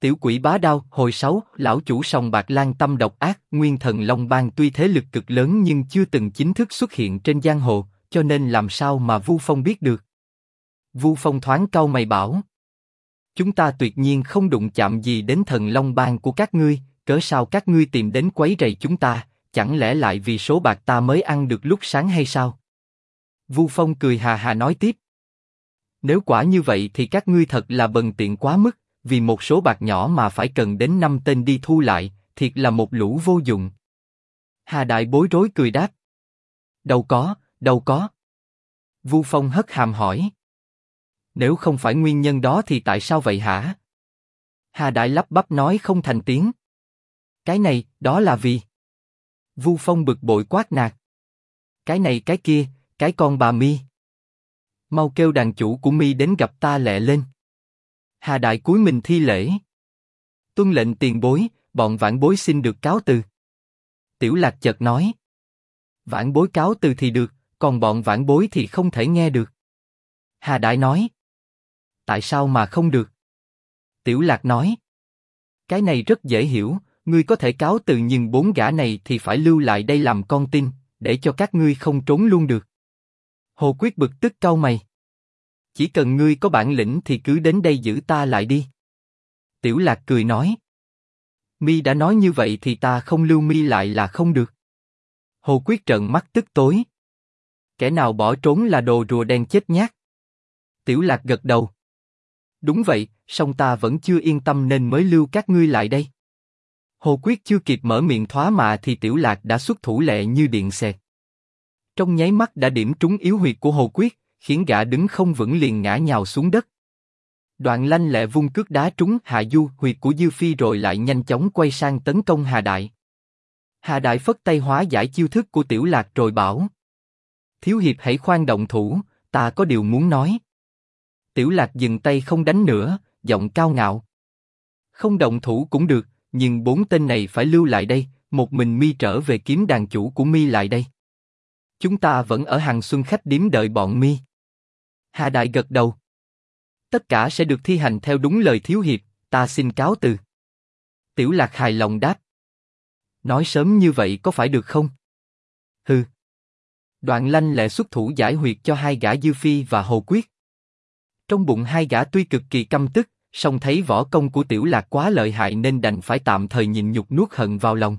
Tiểu quỷ bá đao, hồi 6, lão chủ sòng bạc lang tâm độc ác, Nguyên Thần Long Bang tuy thế lực cực lớn nhưng chưa từng chính thức xuất hiện trên giang hồ, cho nên làm sao mà Vu Phong biết được? Vu Phong thoáng cau mày bảo. Chúng ta tuyệt nhiên không đụng chạm gì đến Thần Long Bang của các ngươi, cớ sao các ngươi tìm đến quấy rầy chúng ta, chẳng lẽ lại vì số bạc ta mới ăn được lúc sáng hay sao? Vu Phong cười hà hà nói tiếp. Nếu quả như vậy thì các ngươi thật là bần tiện quá mức, vì một số bạc nhỏ mà phải cần đến 5 tên đi thu lại, thiệt là một lũ vô dụng. Hà Đại bối rối cười đáp. Đâu có, đâu có. Vu Phong hất hàm hỏi. Nếu không phải nguyên nhân đó thì tại sao vậy hả? Hà Đại lắp bắp nói không thành tiếng. Cái này, đó là vì... Vu Phong bực bội quát nạt. Cái này cái kia, cái con bà Mi. Mau kêu đàn chủ của Mi đến gặp ta lẹ lên. Hà Đại cúi mình thi lễ. Tuân lệnh tiền bối, bọn vãn bối xin được cáo từ. Tiểu Lạc chợt nói. Vãn bối cáo từ thì được, còn bọn vãn bối thì không thể nghe được. Hà Đại nói. Tại sao mà không được? Tiểu Lạc nói. Cái này rất dễ hiểu, ngươi có thể cáo từ nhưng 4 gã này thì phải lưu lại đây làm con tin, để cho các ngươi không trốn luôn được. Hồ Quyết bực tức cau mày. Chỉ cần ngươi có bản lĩnh thì cứ đến đây giữ ta lại đi. Tiểu Lạc cười nói. Mi đã nói như vậy thì ta không lưu Mi lại là không được. Hồ Quyết trợn mắt tức tối. Kẻ nào bỏ trốn là đồ rùa đen chết nhát. Tiểu Lạc gật đầu. Đúng vậy, song ta vẫn chưa yên tâm nên mới lưu các ngươi lại đây. Hồ Quyết chưa kịp mở miệng thoá mạ thì Tiểu Lạc đã xuất thủ lẹ như điện xẹt. Trong nháy mắt đã điểm trúng yếu huyệt của Hồ Quyết, khiến gã đứng không vững liền ngã nhào xuống đất. Đoạn lanh lẹ vung cước đá trúng hạ du huyệt của Dư Phi rồi lại nhanh chóng quay sang tấn công Hà Đại. Hà Đại phất tay hóa giải chiêu thức của Tiểu Lạc rồi bảo. Thiếu hiệp hãy khoan động thủ, ta có điều muốn nói. Tiểu Lạc dừng tay không đánh nữa, giọng cao ngạo. Không động thủ cũng được, nhưng 4 tên này phải lưu lại đây, một mình Mi trở về kiếm đàn chủ của Mi lại đây. Chúng ta vẫn ở Hằng Xuân khách điếm đợi bọn Mi. Hà Đại gật đầu. Tất cả sẽ được thi hành theo đúng lời thiếu hiệp, ta xin cáo từ. Tiểu Lạc hài lòng đáp. Nói sớm như vậy có phải được không? Hừ. Đoạn lanh lẹ xuất thủ giải huyệt cho 2 gã Dư Phi và Hồ Quyết. Trong bụng 2 gã tuy cực kỳ căm tức, song thấy võ công của Tiểu Lạc quá lợi hại nên đành phải tạm thời nhịn nhục nuốt hận vào lòng.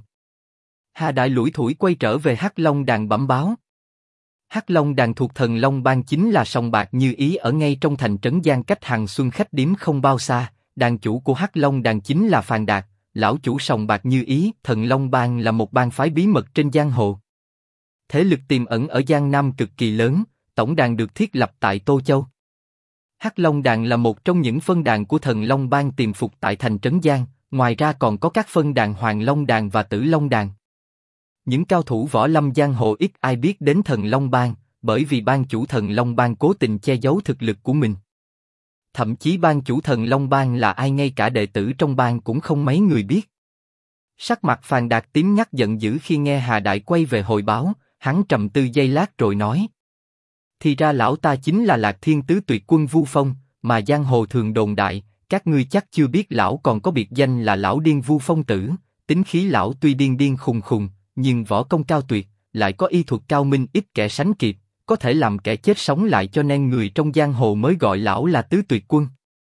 Hà Đại lủi thủi quay trở về Hắc Long Đàn bẩm báo. Hắc Long Đàn thuộc Thần Long Bang chính là sòng bạc Như Ý ở ngay trong thành trấn Giang cách Hằng Xuân khách điếm không bao xa. Đàn chủ của Hắc Long Đàn chính là Phàn Đạt, lão chủ sòng bạc Như Ý. Thần Long Bang là một bang phái bí mật trên giang hồ. Thế lực tiềm ẩn ở Giang Nam cực kỳ lớn, tổng đàn được thiết lập tại Tô Châu. Hắc Long Đàn là một trong những phân đàn của Thần Long Bang tiềm phục tại thành trấn Giang, ngoài ra còn có các phân đàn Hoàng Long Đàn và Tử Long Đàn. Những cao thủ võ lâm giang hồ ít ai biết đến Thần Long Bang, bởi vì bang chủ Thần Long Bang cố tình che giấu thực lực của mình. Thậm chí bang chủ Thần Long Bang là ai ngay cả đệ tử trong bang cũng không mấy người biết. Sắc mặt Phàn Đạt tím ngắt giận dữ khi nghe Hà Đại quay về hồi báo, hắn trầm tư giây lát rồi nói. Thì ra lão ta chính là Lạc Thiên Tứ Tuyệt Quân Vu Phong, mà giang hồ thường đồn đại, các ngươi chắc chưa biết lão còn có biệt danh là lão điên Vu Phong Tử. Tính khí lão tuy điên điên khùng khùng, nhưng võ công cao tuyệt, lại có y thuật cao minh ít kẻ sánh kịp, có thể làm kẻ chết sống lại cho nên người trong giang hồ mới gọi lão là Tứ Tuyệt Quân.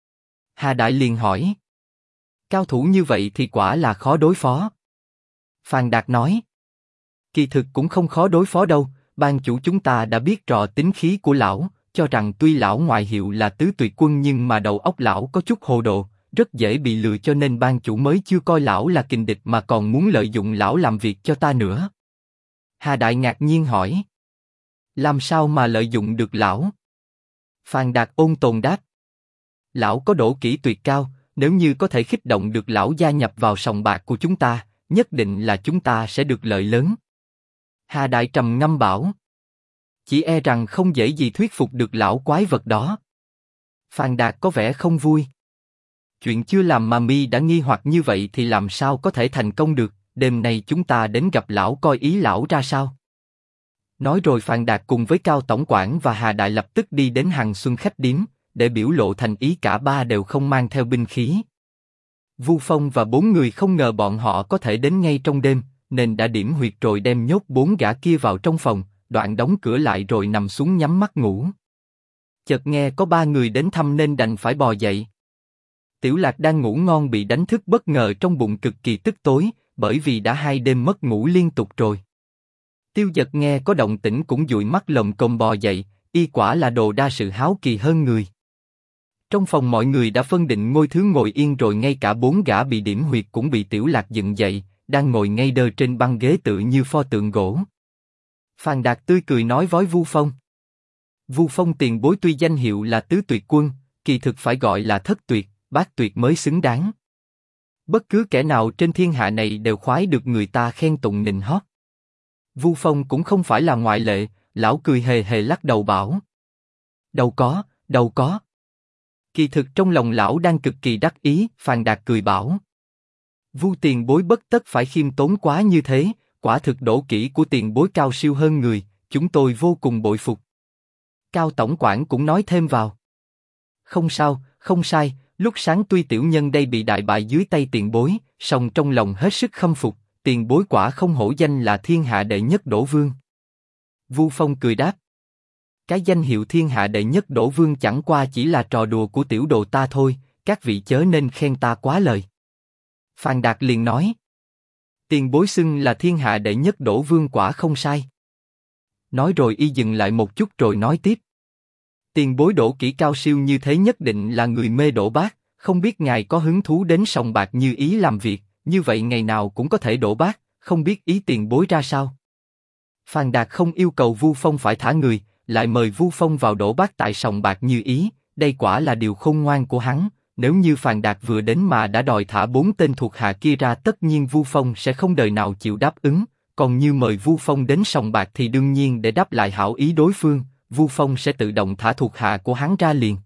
Hà Đại liền hỏi. Cao thủ như vậy thì quả là khó đối phó. Phàn Đạt nói. Kỳ thực cũng không khó đối phó đâu, ban chủ chúng ta đã biết rõ tính khí của lão, cho rằng tuy lão ngoại hiệu là Tứ Tuyệt Quân nhưng mà đầu óc lão có chút hồ đồ, rất dễ bị lừa cho nên ban chủ mới chưa coi lão là kình địch mà còn muốn lợi dụng lão làm việc cho ta nữa. Hà Đại ngạc nhiên hỏi. Làm sao mà lợi dụng được lão? Phàn Đạt ôn tồn đáp. Lão có độ kỹ tuyệt cao, nếu như có thể khích động được lão gia nhập vào sòng bạc của chúng ta, nhất định là chúng ta sẽ được lợi lớn. Hà Đại trầm ngâm bảo. Chỉ e rằng không dễ gì thuyết phục được lão quái vật đó. Phàn Đạt có vẻ không vui. Chuyện chưa làm mà Mi đã nghi hoặc như vậy thì làm sao có thể thành công được, đêm nay chúng ta đến gặp lão coi ý lão ra sao. Nói rồi Phàn Đạt cùng với Cao Tổng quản và Hà Đại lập tức đi đến Hằng Xuân khách điếm, để biểu lộ thành ý cả ba đều không mang theo binh khí. Vu Phong và 4 người không ngờ bọn họ có thể đến ngay trong đêm, nên đã điểm huyệt rồi đem nhốt 4 gã kia vào trong phòng, đoạn đóng cửa lại rồi nằm xuống nhắm mắt ngủ. Chợt nghe có 3 người đến thăm nên đành phải bò dậy. Tiểu Lạc đang ngủ ngon bị đánh thức bất ngờ trong bụng cực kỳ tức tối, bởi vì đã 2 đêm mất ngủ liên tục rồi. Tiêu Dật nghe có động tĩnh cũng dụi mắt lồm cồm bò dậy, y quả là đồ đa sự háo kỳ hơn người. Trong phòng mọi người đã phân định ngôi thứ ngồi yên rồi, ngay cả 4 gã bị điểm huyệt cũng bị Tiểu Lạc dựng dậy, đang ngồi ngay đơ trên băng ghế tự như pho tượng gỗ. Phàn Đạt tươi cười nói với Vu Phong. Vu Phong tiền bối tuy danh hiệu là tứ tuyệt quân, kỳ thực phải gọi là thất tuyệt, bát tuyệt mới xứng đáng. Bất cứ kẻ nào trên thiên hạ này đều khoái được người ta khen tụng nịnh hót. Vu Phong cũng không phải là ngoại lệ, lão cười hề hề lắc đầu bảo. Đâu có, đâu có. Kỳ thực trong lòng lão đang cực kỳ đắc ý, Phàn Đạt cười bảo. Vu tiền bối bất tất phải khiêm tốn quá như thế, quả thực đỗ kỹ của tiền bối cao siêu hơn người, chúng tôi vô cùng bội phục. Cao tổng quản cũng nói thêm vào. Không sao, không sai, lúc sáng tuy tiểu nhân đây bị đại bại dưới tay tiền bối, song trong lòng hết sức khâm phục, tiền bối quả không hổ danh là thiên hạ đệ nhất đỗ vương. Vu Phong cười đáp. Cái danh hiệu thiên hạ đệ nhất đỗ vương chẳng qua chỉ là trò đùa của tiểu đồ ta thôi, các vị chớ nên khen ta quá lời. Phàn Đạt liền nói. Tiền bối xưng là thiên hạ đệ nhất đỗ vương quả không sai. Nói rồi y dừng lại một chút rồi nói tiếp. Tiền bối đỗ kỹ cao siêu như thế nhất định là người mê đỗ bát, không biết ngài có hứng thú đến sòng bạc như ý làm việc, như vậy ngày nào cũng có thể đỗ bát, không biết ý tiền bối ra sao. Phàn Đạt không yêu cầu Vu Phong phải thả người, lại mời Vu Phong vào đỗ bát tại sòng bạc như ý, đây quả là điều khôn ngoan của hắn. Nếu như Phàn Đạt vừa đến mà đã đòi thả 4 tên thuộc hạ kia ra, tất nhiên Vu Phong sẽ không đời nào chịu đáp ứng. Còn như mời Vu Phong đến sòng bạc thì đương nhiên để đáp lại hảo ý đối phương, Vu Phong sẽ tự động thả thuộc hạ của hắn ra liền.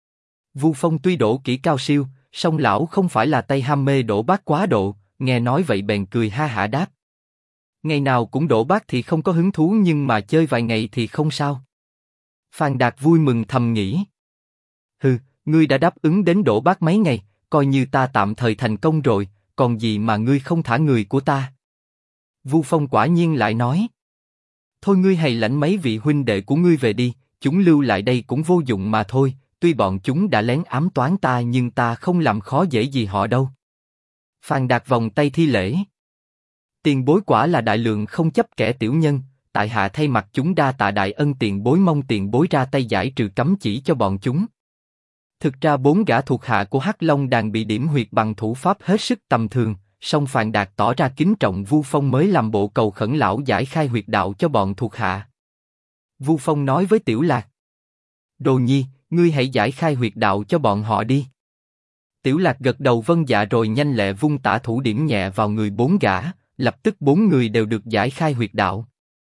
Vu Phong tuy đỗ kỹ cao siêu, song lão không phải là tay ham mê đỗ bát quá độ, nghe nói vậy bèn cười ha hả đáp. Ngày nào cũng đỗ bát thì không có hứng thú, nhưng mà chơi vài ngày thì không sao. Phàn Đạt vui mừng thầm nghĩ. Hừ, ngươi đã đáp ứng đến đỗ bát mấy ngày, coi như ta tạm thời thành công rồi, còn gì mà ngươi không thả người của ta. Vu Phong quả nhiên lại nói. Thôi ngươi hãy lãnh mấy vị huynh đệ của ngươi về đi, chúng lưu lại đây cũng vô dụng mà thôi, tuy bọn chúng đã lén ám toán ta nhưng ta không làm khó dễ gì họ đâu. Phàn Đạt vòng tay thi lễ. Tiền bối quả là đại lượng không chấp kẻ tiểu nhân, tại hạ thay mặt chúng đa tạ đại ân tiền bối, mong tiền bối ra tay giải trừ cấm chỉ cho bọn chúng. Thực ra 4 gã thuộc hạ của Hắc Long Đàn bị điểm huyệt bằng thủ pháp hết sức tầm thường, song Phàn Đạt tỏ ra kính trọng Vu Phong mới làm bộ cầu khẩn lão giải khai huyệt đạo cho bọn thuộc hạ. Vu Phong nói với Tiểu Lạc. Đồ nhi, ngươi hãy giải khai huyệt đạo cho bọn họ đi. Tiểu Lạc gật đầu vâng dạ rồi nhanh lẹ vung tả thủ điểm nhẹ vào người 4 gã, lập tức 4 người đều được giải khai huyệt đạo.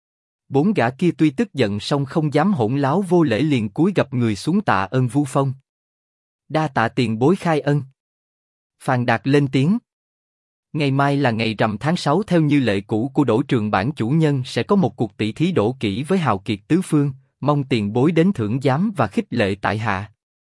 4 gã kia tuy tức giận song không dám hỗn láo vô lễ, liền cúi gập người xuống tạ ơn Vu Phong. Đa tạ tiền bối khai ân. Phàn Đạt lên tiếng. Ngày mai là ngày rằm tháng 6, theo như lệ cũ của Đỗ Trường bản chủ nhân sẽ có một cuộc tỷ thí đỗ kỹ với hào kiệt tứ phương, mong tiền bối đến thưởng giám và khích lệ tại hạ.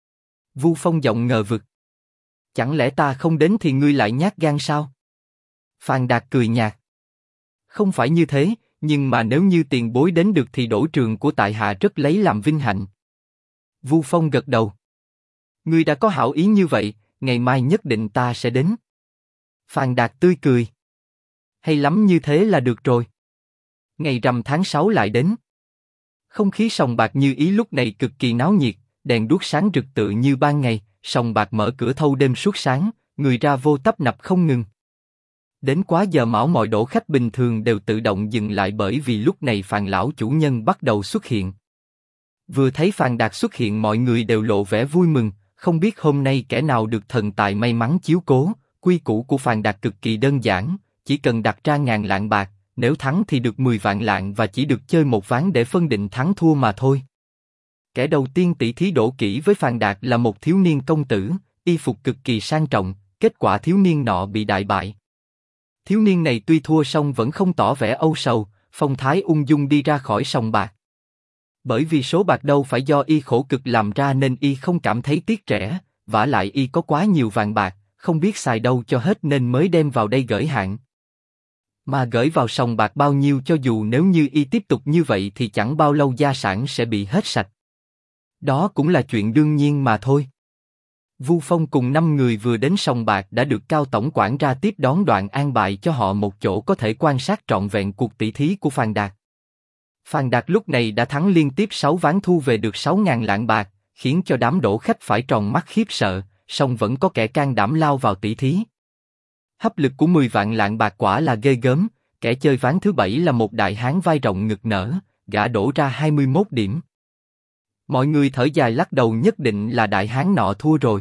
Vu Phong giọng ngờ vực. Chẳng lẽ ta không đến thì ngươi lại nhát gan sao? Phàn Đạt cười nhạt. Không phải như thế, nhưng mà nếu như tiền bối đến được thì Đỗ Trường của tại hạ rất lấy làm vinh hạnh. Vu Phong gật đầu. Ngươi đã có hảo ý như vậy, ngày mai nhất định ta sẽ đến. Phàn Đạt tươi cười. Hay lắm, như thế là được rồi. Ngày rằm tháng 6 lại đến. Không khí sòng bạc như ý lúc này cực kỳ náo nhiệt, đèn đuốc sáng rực tự như ban ngày, sòng bạc mở cửa thâu đêm suốt sáng, người ra vô tấp nập không ngừng. Đến quá giờ mão mọi đổ khách bình thường đều tự động dừng lại, bởi vì lúc này Phàn lão chủ nhân bắt đầu xuất hiện. Vừa thấy Phàn Đạt xuất hiện mọi người đều lộ vẻ vui mừng, không biết hôm nay kẻ nào được thần tài may mắn chiếu cố. Quy củ của Phàn Đạt cực kỳ đơn giản, chỉ cần đặt ra 1000 lạng bạc, nếu thắng thì được 10 vạn lạng và chỉ được chơi một ván để phân định thắng thua mà thôi. Kẻ đầu tiên tỷ thí đỗ kỹ với Phàn Đạt là một thiếu niên công tử, y phục cực kỳ sang trọng, kết quả thiếu niên nọ bị đại bại. Thiếu niên này tuy thua song vẫn không tỏ vẻ âu sầu, phong thái ung dung đi ra khỏi sòng bạc. Bởi vì số bạc đâu phải do y khổ cực làm ra nên y không cảm thấy tiếc rẻ, vả lại y có quá nhiều vàng bạc, không biết xài đâu cho hết nên mới đem vào đây gửi hạn. Mà gửi vào sòng bạc bao nhiêu, cho dù nếu như y tiếp tục như vậy thì chẳng bao lâu gia sản sẽ bị hết sạch. Đó cũng là chuyện đương nhiên mà thôi. Vu Phong cùng 5 người vừa đến sòng bạc đã được Cao tổng quản ra tiếp đón, đoạn an bài cho họ một chỗ có thể quan sát trọn vẹn cuộc tỷ thí của Phàn Đạt. Phàn Đạt lúc này đã thắng liên tiếp 6 ván, thu về được 6.000 lạng bạc, khiến cho đám đổ khách phải tròn mắt khiếp sợ, song vẫn có kẻ can đảm lao vào tỷ thí. Hấp lực của 10 vạn lạng bạc quả là ghê gớm, kẻ chơi ván thứ 7 là một đại hán vai rộng ngực nở, gã đổ ra 21 điểm. Mọi người thở dài lắc đầu, nhất định là đại hán nọ thua rồi.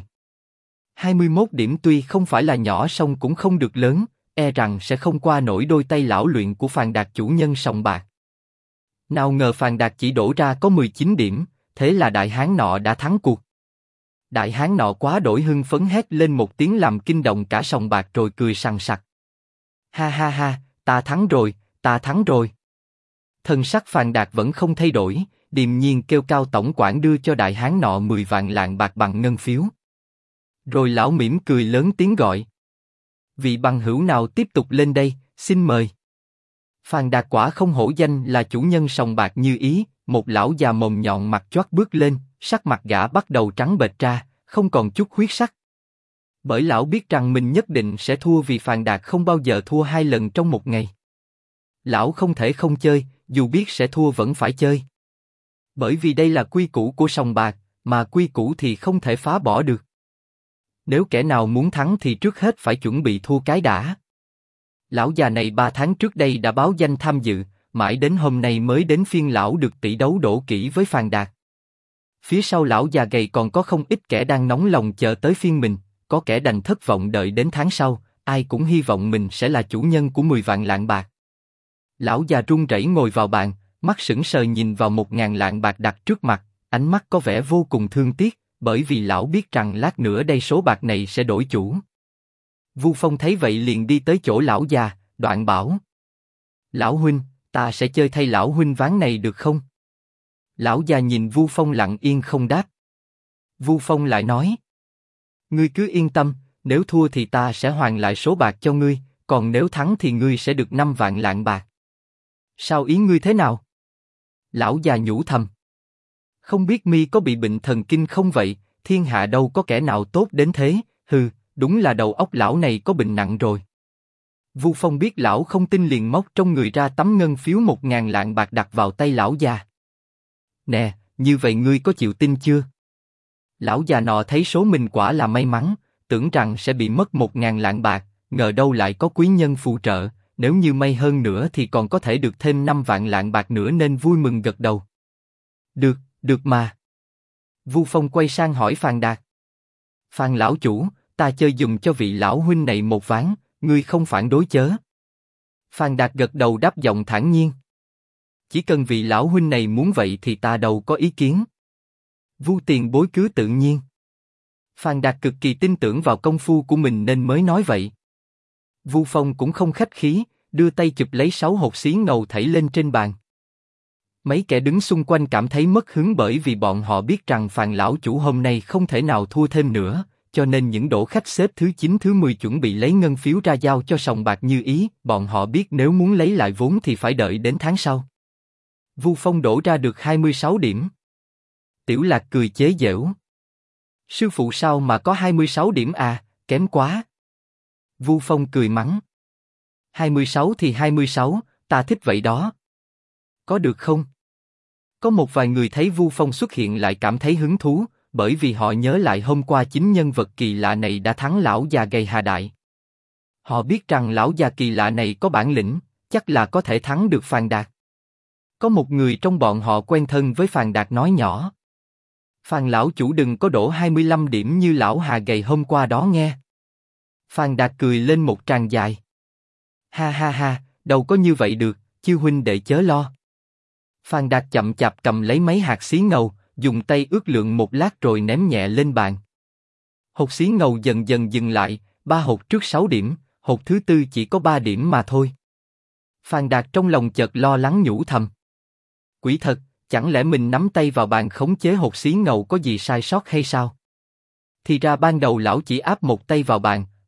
21 điểm tuy không phải là nhỏ song cũng không được lớn, e rằng sẽ không qua nổi đôi tay lão luyện của Phàn Đạt chủ nhân sòng bạc. Nào ngờ Phàn Đạt chỉ đổ ra có 19 điểm, thế là đại hán nọ đã thắng cuộc. Đại hán nọ quá đổi hưng phấn, hét lên một tiếng làm kinh động cả sòng bạc rồi cười sằng sặc. Ha ha ha, ta thắng rồi, ta thắng rồi. Thần sắc Phàn Đạt vẫn không thay đổi, điềm nhiên kêu Cao tổng quản đưa cho đại hán nọ 10 vạn lạng bạc bằng ngân phiếu. Rồi lão mỉm cười lớn tiếng gọi: vị bằng hữu nào tiếp tục lên đây, xin mời. Phàn Đạt quả không hổ danh là chủ nhân sòng bạc như ý, một lão già mồm nhọn mặt choác bước lên, sắc mặt gã bắt đầu trắng bệch ra, không còn chút huyết sắc. Bởi lão biết rằng mình nhất định sẽ thua, vì Phàn Đạt không bao giờ thua 2 lần trong một ngày. Lão không thể không chơi, dù biết sẽ thua vẫn phải chơi. Bởi vì đây là quy củ của sòng bạc, mà quy củ thì không thể phá bỏ được. Nếu kẻ nào muốn thắng thì trước hết phải chuẩn bị thua cái đã. Lão già này 3 tháng trước đây đã báo danh tham dự, mãi đến hôm nay mới đến phiên lão được tỷ đấu đổ kỹ với Phàn Đạt. Phía sau lão già gầy còn có không ít kẻ đang nóng lòng chờ tới phiên mình, có kẻ đành thất vọng đợi đến tháng sau, ai cũng hy vọng mình sẽ là chủ nhân của 10 vạn lạng bạc. Lão già run rẩy ngồi vào bàn, mắt sững sờ nhìn vào 1.000 lạng bạc đặt trước mặt, ánh mắt có vẻ vô cùng thương tiếc, bởi vì lão biết rằng lát nữa đây số bạc này sẽ đổi chủ. Vu Phong thấy vậy liền đi tới chỗ lão già, đoạn bảo: lão huynh, ta sẽ chơi thay lão huynh ván này được không? Lão già nhìn Vu Phong lặng yên không đáp. Vu Phong lại nói: ngươi cứ yên tâm, nếu thua thì ta sẽ hoàn lại số bạc cho ngươi, còn nếu thắng thì ngươi sẽ được 5 vạn lạng bạc. Sao ý ngươi thế nào? Lão già nhủ thầm. Không biết mi có bị bệnh thần kinh không vậy, thiên hạ đâu có kẻ nào tốt đến thế, hừ, đúng là đầu óc lão này có bệnh nặng rồi. Vu Phong biết lão không tin liền móc trong người ra tấm ngân phiếu 1.000 lạng bạc đặt vào tay lão già. Nè, như vậy ngươi có chịu tin chưa? Lão già nọ thấy số mình quả là may mắn, tưởng rằng sẽ bị mất 1.000 lạng bạc, ngờ đâu lại có quý nhân phù trợ, nếu như may hơn nữa thì còn có thể được thêm 5 vạn lạng bạc nữa, nên vui mừng gật đầu. Được, được mà. Vu Phong quay sang hỏi Phàn Đạt: Phàn lão chủ, ta chơi dùng cho vị lão huynh này một ván, ngươi không phản đối chớ? Phàn Đạt gật đầu đáp giọng thản nhiên: chỉ cần vị lão huynh này muốn vậy thì ta đâu có ý kiến. Vu tiền bối cứ tự nhiên. Phàn Đạt cực kỳ tin tưởng vào công phu của mình nên mới nói vậy. Vu Phong cũng không khách khí, đưa tay chụp lấy 6 hột xí ngầu thảy lên trên bàn. Mấy kẻ đứng xung quanh cảm thấy mất hứng, bởi vì bọn họ biết rằng Phàn lão chủ hôm nay không thể nào thua thêm nữa, cho nên những đổ khách xếp thứ 9 thứ 10 chuẩn bị lấy ngân phiếu ra giao cho sòng bạc như ý, bọn họ biết nếu muốn lấy lại vốn thì phải đợi đến tháng sau. Vu Phong đổ ra được 26 điểm. Tiểu Lạc cười chế giễu: sư phụ sao mà có 26 điểm à, kém quá. Vu Phong cười mắng: 26 thì 26, ta thích vậy đó. Có được không? Có một vài người thấy Vu Phong xuất hiện lại cảm thấy hứng thú, bởi vì họ nhớ lại hôm qua chính nhân vật kỳ lạ này đã thắng lão già gầy Hà Đại. Họ biết rằng lão già kỳ lạ này có bản lĩnh, chắc là có thể thắng được Phàn Đạt. Có một người trong bọn họ quen thân với Phàn Đạt nói nhỏ: Phàn lão chủ đừng có đổ 25 điểm như lão Hà gầy hôm qua đó nghe. Phàn Đạt cười lên một tràng dài: ha ha ha, đâu có như vậy được, chư huynh đệ chớ lo. Phàn Đạt chậm chạp cầm lấy mấy hạt xí ngầu, dùng tay ước lượng một lát rồi ném nhẹ lên bàn. Hột xí ngầu dần dần dừng lại, 3 hột trước 6 điểm, hột thứ 4 chỉ có 3 điểm mà thôi. Phàn Đạt trong lòng chợt lo lắng nhủ thầm: quỷ thật, chẳng lẽ mình nắm tay vào bàn khống chế hột xí ngầu có gì sai sót hay sao? Thì ra ban đầu lão chỉ áp một tay vào bàn,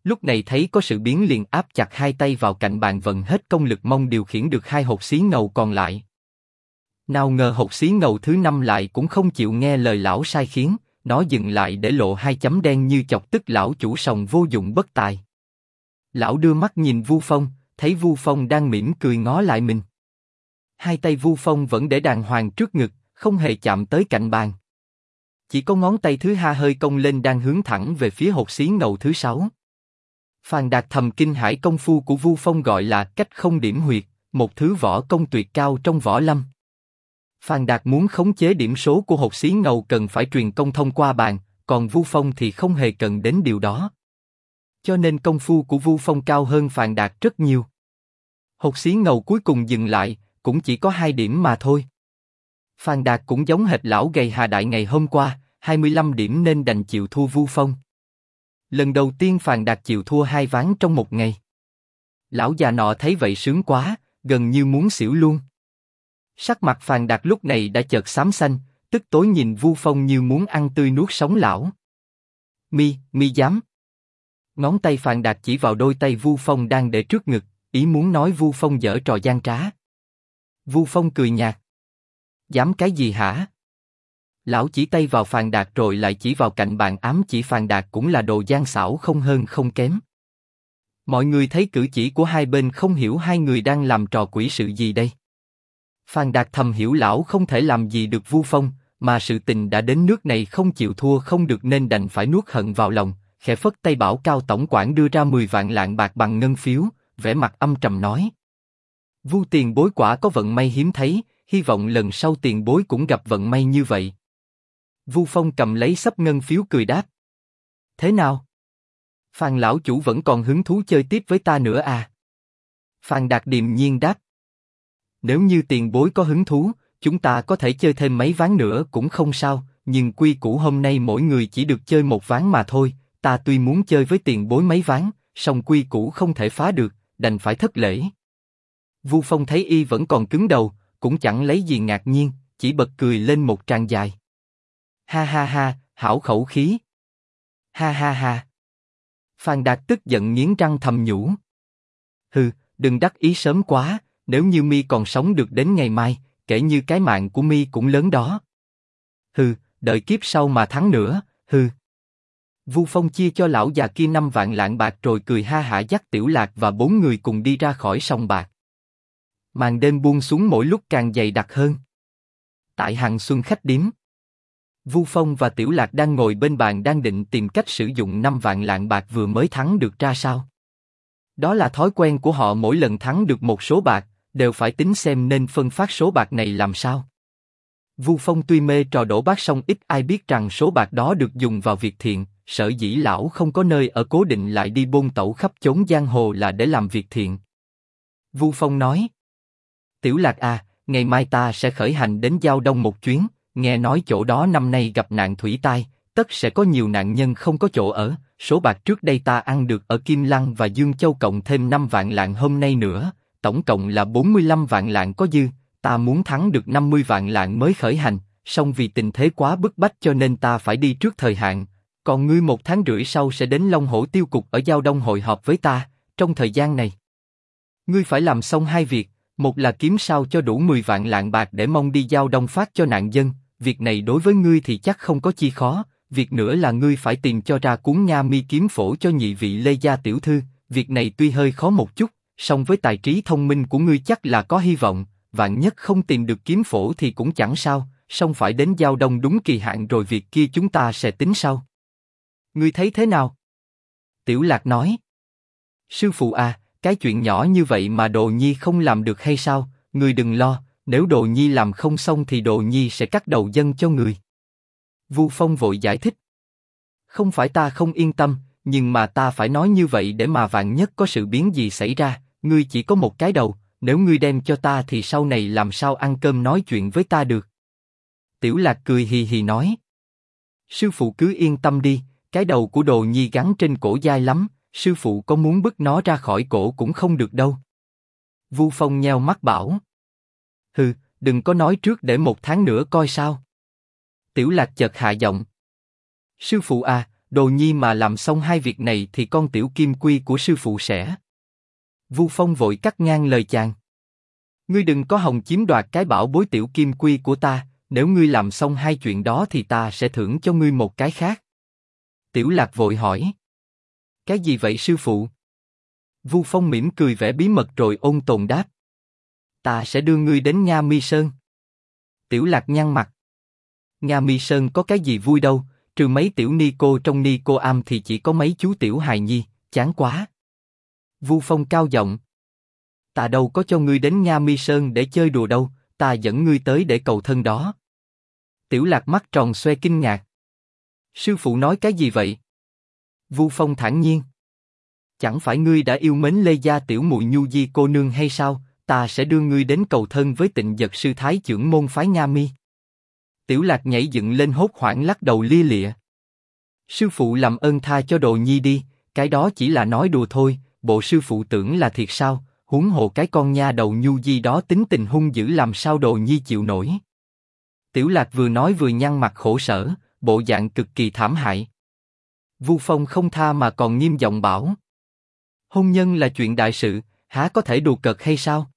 Lúc này thấy có sự biến liền áp chặt hai tay vào cạnh bàn vận hết công lực mong điều khiển được hai hột xí ngầu còn lại. Nào ngờ hột xí ngầu thứ 5 lại cũng không chịu nghe lời lão sai khiến, nó dừng lại để lộ hai chấm đen như chọc tức lão chủ sòng vô dụng bất tài. Lão đưa mắt nhìn Vu Phong, thấy Vu Phong đang mỉm cười ngó lại mình. Hai tay Vu Phong vẫn để đàng hoàng trước ngực, không hề chạm tới cạnh bàn. Chỉ có ngón tay thứ hai hơi cong lên đang hướng thẳng về phía hột xí ngầu thứ 6. Phàn Đạt thầm kinh hãi, công phu của Vu Phong gọi là cách không điểm huyệt, một thứ võ công tuyệt cao trong võ lâm. Phàn Đạt muốn khống chế điểm số của hột xí ngầu cần phải truyền công thông qua bàn, còn Vu Phong thì không hề cần đến điều đó. Cho nên công phu của Vu Phong cao hơn Phàn Đạt rất nhiều. Hột xí ngầu cuối cùng dừng lại, cũng chỉ có 2 điểm mà thôi. Phàn Đạt cũng giống hệt lão gầy Hà Đại ngày hôm qua, 25 điểm nên đành chịu thua Vu Phong. Lần đầu tiên Phàn Đạt chịu thua 2 ván trong một ngày. Lão già nọ thấy vậy sướng quá, gần như muốn xỉu luôn. Sắc mặt Phàn Đạt lúc này đã chợt xám xanh, tức tối nhìn Vu Phong như muốn ăn tươi nuốt sống lão. Mi dám? Ngón tay Phàn Đạt chỉ vào đôi tay Vu Phong đang để trước ngực, ý muốn nói Vu Phong giở trò gian trá. Vu Phong cười nhạt. Dám cái gì hả? Lão chỉ tay vào Phàn Đạt rồi lại chỉ vào cạnh bàn, ám chỉ Phàn Đạt cũng là đồ gian xảo không hơn không kém. Mọi người thấy cử chỉ của hai bên không hiểu hai người đang làm trò quỷ sự gì đây. Phàn Đạt thầm hiểu lão không thể làm gì được Vu Phong, mà sự tình đã đến nước này không chịu thua không được nên đành phải nuốt hận vào lòng, khẽ phất tay bảo Cao tổng quản đưa ra 10 vạn lạng bạc bằng ngân phiếu, vẻ mặt âm trầm nói: Vu tiền bối quả có vận may hiếm thấy, hy vọng lần sau tiền bối cũng gặp vận may như vậy. Vu Phong cầm lấy xấp ngân phiếu cười đáp: Thế nào? Phàn lão chủ vẫn còn hứng thú chơi tiếp với ta nữa à? Phàn Đạt điềm nhiên đáp: Nếu như tiền bối có hứng thú, chúng ta có thể chơi thêm mấy ván nữa cũng không sao, nhưng quy củ hôm nay mỗi người chỉ được chơi một ván mà thôi. Ta tuy muốn chơi với tiền bối mấy ván, song quy củ không thể phá được, đành phải thất lễ. Vu Phong thấy y vẫn còn cứng đầu, cũng chẳng lấy gì ngạc nhiên, chỉ bật cười lên một tràng dài. Ha ha ha, hảo khẩu khí. Ha ha ha. Phàn Đạt tức giận nghiến răng thầm nhủ. Hừ, đừng đắc ý sớm quá, nếu như mi còn sống được đến ngày mai, kể như cái mạng của mi cũng lớn đó. Hừ, đợi kiếp sau mà thắng nữa, hừ. Vu Phong chia cho lão già kia 5 vạn lạng bạc rồi cười ha hả dắt Tiểu Lạc và 4 người cùng đi ra khỏi sòng bạc. Màn đêm buông xuống mỗi lúc càng dày đặc hơn. Tại Hằng Xuân khách điếm, Vu Phong và Tiểu Lạc đang ngồi bên bàn đang định tìm cách sử dụng 5 vạn lạng bạc vừa mới thắng được ra sao. Đó là thói quen của họ, mỗi lần thắng được một số bạc, đều phải tính xem nên phân phát số bạc này làm sao. Vu Phong tuy mê trò đổ bát song ít ai biết rằng số bạc đó được dùng vào việc thiện, sở dĩ lão không có nơi ở cố định lại đi bôn tẩu khắp chốn giang hồ là để làm việc thiện. Vu Phong nói: Tiểu Lạc à, ngày mai ta sẽ khởi hành đến Giao Đông một chuyến, nghe nói chỗ đó năm nay gặp nạn thủy tai, tất sẽ có nhiều nạn nhân không có chỗ ở. Số bạc trước đây ta ăn được ở Kim Lăng và Dương Châu cộng thêm 5 vạn lạng hôm nay nữa, tổng cộng là 45 vạn lạng có dư. Ta muốn thắng được 50 vạn lạng mới khởi hành, song vì tình thế quá bức bách cho nên ta phải đi trước thời hạn. Còn ngươi 1 tháng rưỡi sau sẽ đến Long Hổ Tiêu Cục ở Giao Đông hội họp với ta. Trong thời gian này, ngươi phải làm xong 2 việc, một là kiếm sao cho đủ 10 vạn lạng bạc để mong đi Giao Đông phát cho nạn dân. Việc này đối với ngươi thì chắc không có chi khó. Việc nữa là ngươi phải tìm cho ra cuốn Nga Mi kiếm phổ cho nhị vị Lê gia tiểu thư. Việc này tuy hơi khó một chút, song với tài trí thông minh của ngươi chắc là có hy vọng. Vạn nhất không tìm được kiếm phổ thì cũng chẳng sao, song phải đến Giao Đông đúng kỳ hạn rồi việc kia chúng ta sẽ tính sau. Ngươi thấy thế nào? Tiểu Lạc nói: Sư phụ à, cái chuyện nhỏ như vậy mà Đồ Nhi không làm được hay sao? Ngươi đừng lo, nếu Đồ Nhi làm không xong thì Đồ Nhi sẽ cắt đầu dân cho người. Vu Phong vội giải thích: Không phải ta không yên tâm, nhưng mà ta phải nói như vậy để mà vạn nhất có sự biến gì xảy ra. Ngươi chỉ có một cái đầu, nếu ngươi đem cho ta thì sau này làm sao ăn cơm nói chuyện với ta được? Tiểu Lạc cười hì hì nói: Sư phụ cứ yên tâm đi, cái đầu của Đồ Nhi gắn trên cổ dai lắm, sư phụ có muốn bứt nó ra khỏi cổ cũng không được đâu. Vu Phong nheo mắt bảo: Hừ, đừng có nói trước, để 1 tháng nữa coi sao. Tiểu Lạc chợt hạ giọng: Sư phụ à, Đồ Nhi mà làm xong hai việc này thì con tiểu kim quy của sư phụ sẽ. Vu Phong vội cắt ngang lời chàng. Ngươi đừng có hòng chiếm đoạt cái bảo bối tiểu kim quy của ta, nếu ngươi làm xong hai chuyện đó thì ta sẽ thưởng cho ngươi một cái khác. Tiểu Lạc vội hỏi. Cái gì vậy sư phụ? Vu Phong mỉm cười vẻ bí mật rồi ôn tồn đáp. Ta sẽ đưa ngươi đến Nga Mi Sơn. Tiểu Lạc nhăn mặt. Nga Mi Sơn có cái gì vui đâu, trừ mấy tiểu ni cô trong ni cô am thì chỉ có mấy chú tiểu hài nhi, chán quá. Vu Phong cao giọng. Ta đâu có cho ngươi đến Nga Mi Sơn để chơi đùa đâu, ta dẫn ngươi tới để cầu thân đó. Tiểu Lạc mắt tròn xoe kinh ngạc. Sư phụ nói cái gì vậy? Vu Phong thản nhiên. Chẳng phải ngươi đã yêu mến Lê gia tiểu muội Nhu Di cô nương hay sao? Ta sẽ đưa ngươi đến cầu thân với Tịnh Dật sư thái trưởng môn phái Nga Mi. Tiểu Lạc nhảy dựng lên hốt hoảng lắc đầu lia lịa. Sư phụ làm ơn tha cho Đồ Nhi đi, cái đó chỉ là nói đùa thôi, bộ sư phụ tưởng là thiệt sao? Huống hồ cái con nha đầu Nhu Di đó tính tình hung dữ làm sao Đồ Nhi chịu nổi. Tiểu Lạc vừa nói vừa nhăn mặt khổ sở, bộ dạng cực kỳ thảm hại. Vu Phong không tha mà còn nghiêm giọng bảo. Hôn nhân là chuyện đại sự, há có thể đùa cợt hay sao?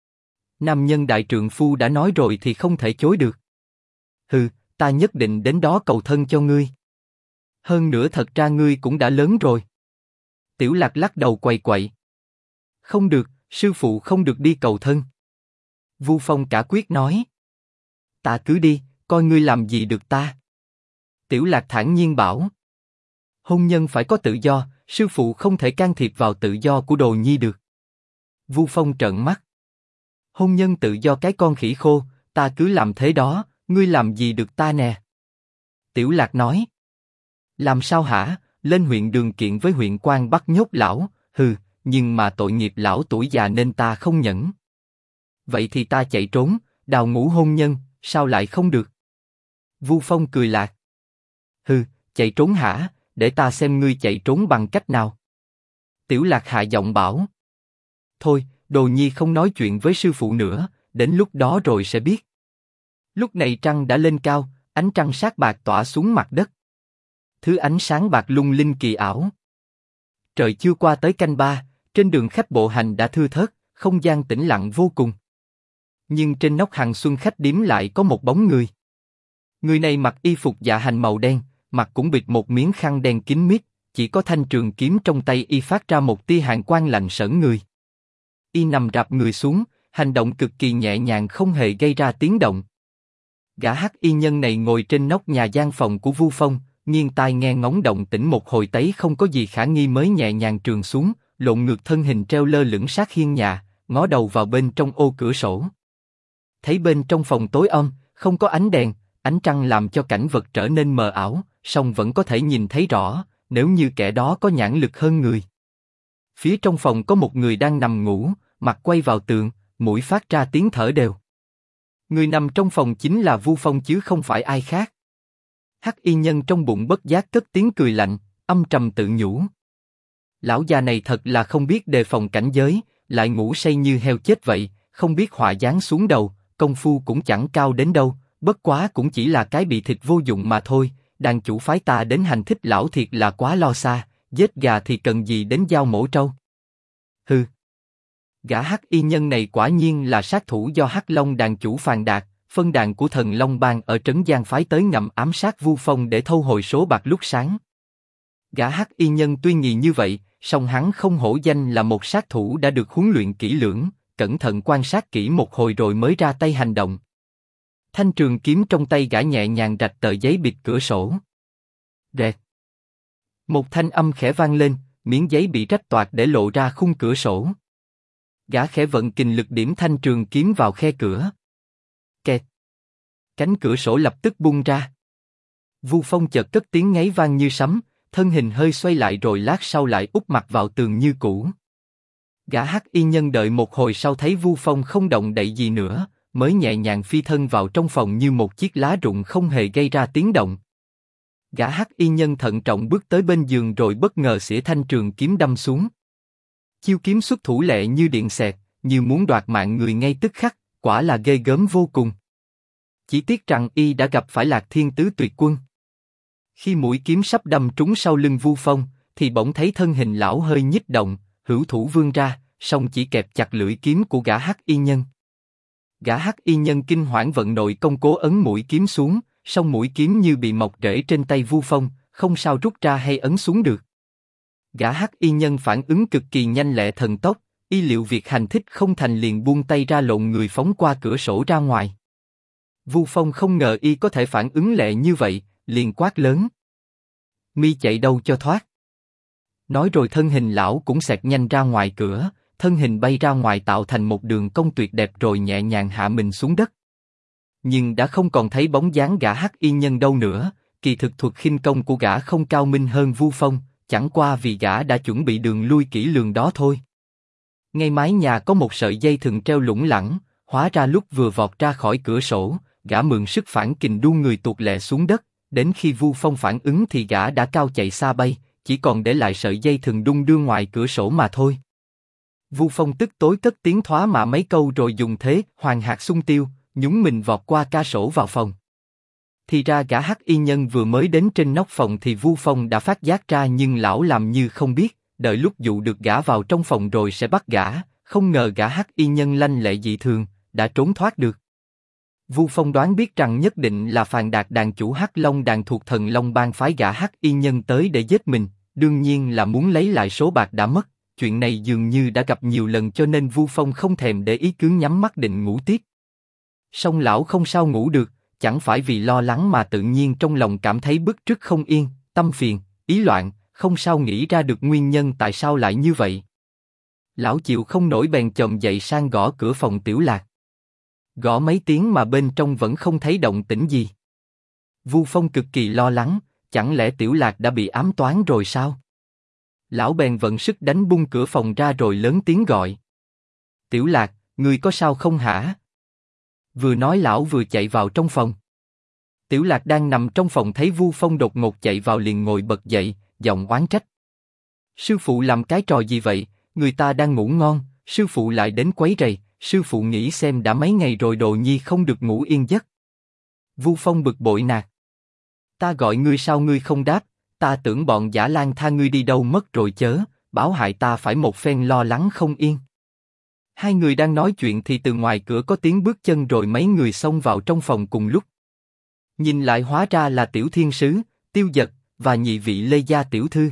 Nam nhân đại trượng phu đã nói rồi thì không thể chối được. Hừ, ta nhất định đến đó cầu thân cho ngươi. Hơn nữa thật ra ngươi cũng đã lớn rồi. Tiểu Lạc lắc đầu quậy quậy. Không được, sư phụ không được đi cầu thân. Vu Phong cả quyết nói. Ta cứ đi, coi ngươi làm gì được ta. Tiểu Lạc thản nhiên bảo. Hôn nhân phải có tự do, sư phụ không thể can thiệp vào tự do của Đồ Nhi được. Vu Phong trợn mắt. Hôn nhân tự do cái con khỉ khô, ta cứ làm thế đó, ngươi làm gì được ta nè. Tiểu Lạc nói. Làm sao hả, lên huyện Đường kiện với huyện quan bắt nhốt lão, hừ, nhưng mà tội nghiệp lão tuổi già nên ta không nhẫn. Vậy thì ta chạy trốn, đào ngũ hôn nhân, sao lại không được? Vu Phong cười lạc. Hừ, chạy trốn hả, để ta xem ngươi chạy trốn bằng cách nào. Tiểu Lạc hạ giọng bảo. Thôi, Đồ Nhi không nói chuyện với sư phụ nữa, đến lúc đó rồi sẽ biết. Lúc này trăng đã lên cao, ánh trăng sát bạc tỏa xuống mặt đất. Thứ ánh sáng bạc lung linh kỳ ảo. Trời chưa qua tới canh ba, trên đường khách bộ hành đã thưa thớt, không gian tĩnh lặng vô cùng. Nhưng trên nóc hàng xuân khách điếm lại có một bóng người. Người này mặc y phục dạ hành màu đen, mặt cũng bịt một miếng khăn đen kín mít, chỉ có thanh trường kiếm trong tay y phát ra một tia hàn quang lạnh sởn người. Y nằm rạp người xuống, hành động cực kỳ nhẹ nhàng không hề gây ra tiếng động. Gã hắc y nhân này ngồi trên nóc nhà gian phòng của Vu Phong, nghiêng tai nghe ngóng động tĩnh một hồi thấy không có gì khả nghi mới nhẹ nhàng trườn xuống, lộn ngược thân hình treo lơ lửng sát hiên nhà, ngó đầu vào bên trong ô cửa sổ. Thấy bên trong phòng tối om, không có ánh đèn, ánh trăng làm cho cảnh vật trở nên mờ ảo, song vẫn có thể nhìn thấy rõ, nếu như kẻ đó có nhãn lực hơn người. Phía trong phòng có một người đang nằm ngủ, mặt quay vào tường, mũi phát ra tiếng thở đều. Người nằm trong phòng chính là Vu Phong chứ không phải ai khác. Hắc y nhân trong bụng bất giác cất tiếng cười lạnh, âm trầm tự nhủ. Lão già này thật là không biết đề phòng cảnh giới, lại ngủ say như heo chết vậy, không biết họa giáng xuống đầu, công phu cũng chẳng cao đến đâu, bất quá cũng chỉ là cái bị thịt vô dụng mà thôi. Đàn chủ phái ta đến hành thích lão thiệt là quá lo xa, giết gà thì cần gì đến dao mổ trâu. Hừ. Gã hắc y nhân này quả nhiên là sát thủ do Hắc Long đàn chủ Phàn Đạt, phân đàn của Thần Long Bang ở Trấn Giang phái tới ngầm ám sát Vu Phong để thâu hồi số bạc lúc sáng. Gã hắc y nhân tuy nghi như vậy, song hắn không hổ danh là một sát thủ đã được huấn luyện kỹ lưỡng, cẩn thận quan sát kỹ một hồi rồi mới ra tay hành động. Thanh trường kiếm trong tay gã nhẹ nhàng rạch tờ giấy bịt cửa sổ. Rẹt. Một thanh âm khẽ vang lên, miếng giấy bị rách toạc để lộ ra khung cửa sổ. Gã khẽ vận kình lực điểm thanh trường kiếm vào khe cửa. Kẹt. Cánh cửa sổ lập tức bung ra. Vu Phong chợt cất tiếng ngáy vang như sấm, thân hình hơi xoay lại rồi lát sau lại úp mặt vào tường như cũ. Gã hắc y nhân đợi một hồi sau thấy Vu Phong không động đậy gì nữa, mới nhẹ nhàng phi thân vào trong phòng như một chiếc lá rụng không hề gây ra tiếng động. Gã hắc y nhân thận trọng bước tới bên giường rồi bất ngờ xỉa thanh trường kiếm đâm xuống. Chiêu kiếm xuất thủ lẹ như điện xẹt, như muốn đoạt mạng người ngay tức khắc, quả là ghê gớm vô cùng. Chỉ tiếc rằng y đã gặp phải Lạc Thiên Tứ tuyệt quân. Khi mũi kiếm sắp đâm trúng sau lưng Vu Phong, thì bỗng thấy thân hình lão hơi nhích động, hữu thủ vươn ra, song chỉ kẹp chặt lưỡi kiếm của gã Hắc Y Nhân. Gã Hắc Y Nhân kinh hoảng vận nội công cố ấn mũi kiếm xuống, song mũi kiếm như bị mọc rễ trên tay Vu Phong, không sao rút ra hay ấn xuống được. Gã Hắc Y Nhân phản ứng cực kỳ nhanh lẹ thần tốc, y liệu việc hành thích không thành liền buông tay ra lộn người phóng qua cửa sổ ra ngoài. Vu Phong không ngờ y có thể phản ứng lẹ như vậy, liền quát lớn: "Mi chạy đâu cho thoát!" Nói rồi thân hình lão cũng xẹt nhanh ra ngoài cửa, thân hình bay ra ngoài tạo thành một đường cong tuyệt đẹp rồi nhẹ nhàng hạ mình xuống đất. Nhưng đã không còn thấy bóng dáng gã Hắc Y Nhân đâu nữa. Kỳ thực thuật khinh công của gã không cao minh hơn Vu Phong, chẳng qua vì gã đã chuẩn bị đường lui kỹ lưỡng đó thôi. Ngay mái nhà có một sợi dây thừng treo lủng lẳng, hóa ra lúc vừa vọt ra khỏi cửa sổ, gã mượn sức phản kình đu người tuột lẹ xuống đất. Đến khi Vu Phong phản ứng thì gã đã cao chạy xa bay, chỉ còn để lại sợi dây thừng đung đưa ngoài cửa sổ mà thôi. Vu Phong tức tối cất tiếng thoá mạ mấy câu rồi dùng thế hoàng hạt xung tiêu, nhúng mình vọt qua ca sổ vào phòng. Thì ra gã Hắc Y Nhân vừa mới đến trên nóc phòng thì Vu Phong đã phát giác ra, nhưng lão làm như không biết, đợi lúc dụ được gã vào trong phòng rồi sẽ bắt gã. Không ngờ gã Hắc Y Nhân lanh lẹ dị thường, đã trốn thoát được. Vu Phong đoán biết rằng nhất định là Phàn Đạt đàn chủ Hắc Long đàn thuộc Thần Long bang phái gã Hắc Y Nhân tới để giết mình, đương nhiên là muốn lấy lại số bạc đã mất. Chuyện này dường như đã gặp nhiều lần cho nên Vu Phong không thèm để ý, cứ nhắm mắt định ngủ tiếp. Song lão không sao ngủ được, chẳng phải vì lo lắng mà tự nhiên trong lòng cảm thấy bứt rứt không yên, tâm phiền, ý loạn, không sao nghĩ ra được nguyên nhân tại sao lại như vậy. Lão chịu không nổi bèn chồm dậy sang gõ cửa phòng Tiểu Lạc. Gõ mấy tiếng mà bên trong vẫn không thấy động tĩnh gì. Vu Phong cực kỳ lo lắng, chẳng lẽ Tiểu Lạc đã bị ám toán rồi sao? Lão bèn vận sức đánh bung cửa phòng ra rồi lớn tiếng gọi: "Tiểu Lạc, ngươi có sao không hả?" Vừa nói lão vừa chạy vào trong phòng. Tiểu Lạc đang nằm trong phòng thấy Vu Phong đột ngột chạy vào liền ngồi bật dậy, giọng oán trách: "Sư phụ làm cái trò gì vậy? Người ta đang ngủ ngon, sư phụ lại đến quấy rầy. Sư phụ nghĩ xem đã mấy ngày rồi đồ nhi không được ngủ yên giấc." Vu Phong bực bội nạt: "Ta gọi ngươi sao ngươi không đáp? Ta tưởng bọn Dã Lang tha ngươi đi đâu mất rồi chớ, báo hại ta phải một phen lo lắng không yên." Hai người đang nói chuyện thì từ ngoài cửa có tiếng bước chân rồi mấy người xông vào trong phòng cùng lúc. Nhìn lại hóa ra là Tiểu Thiên Sứ, Tiêu Dật và nhị vị Lê gia tiểu thư.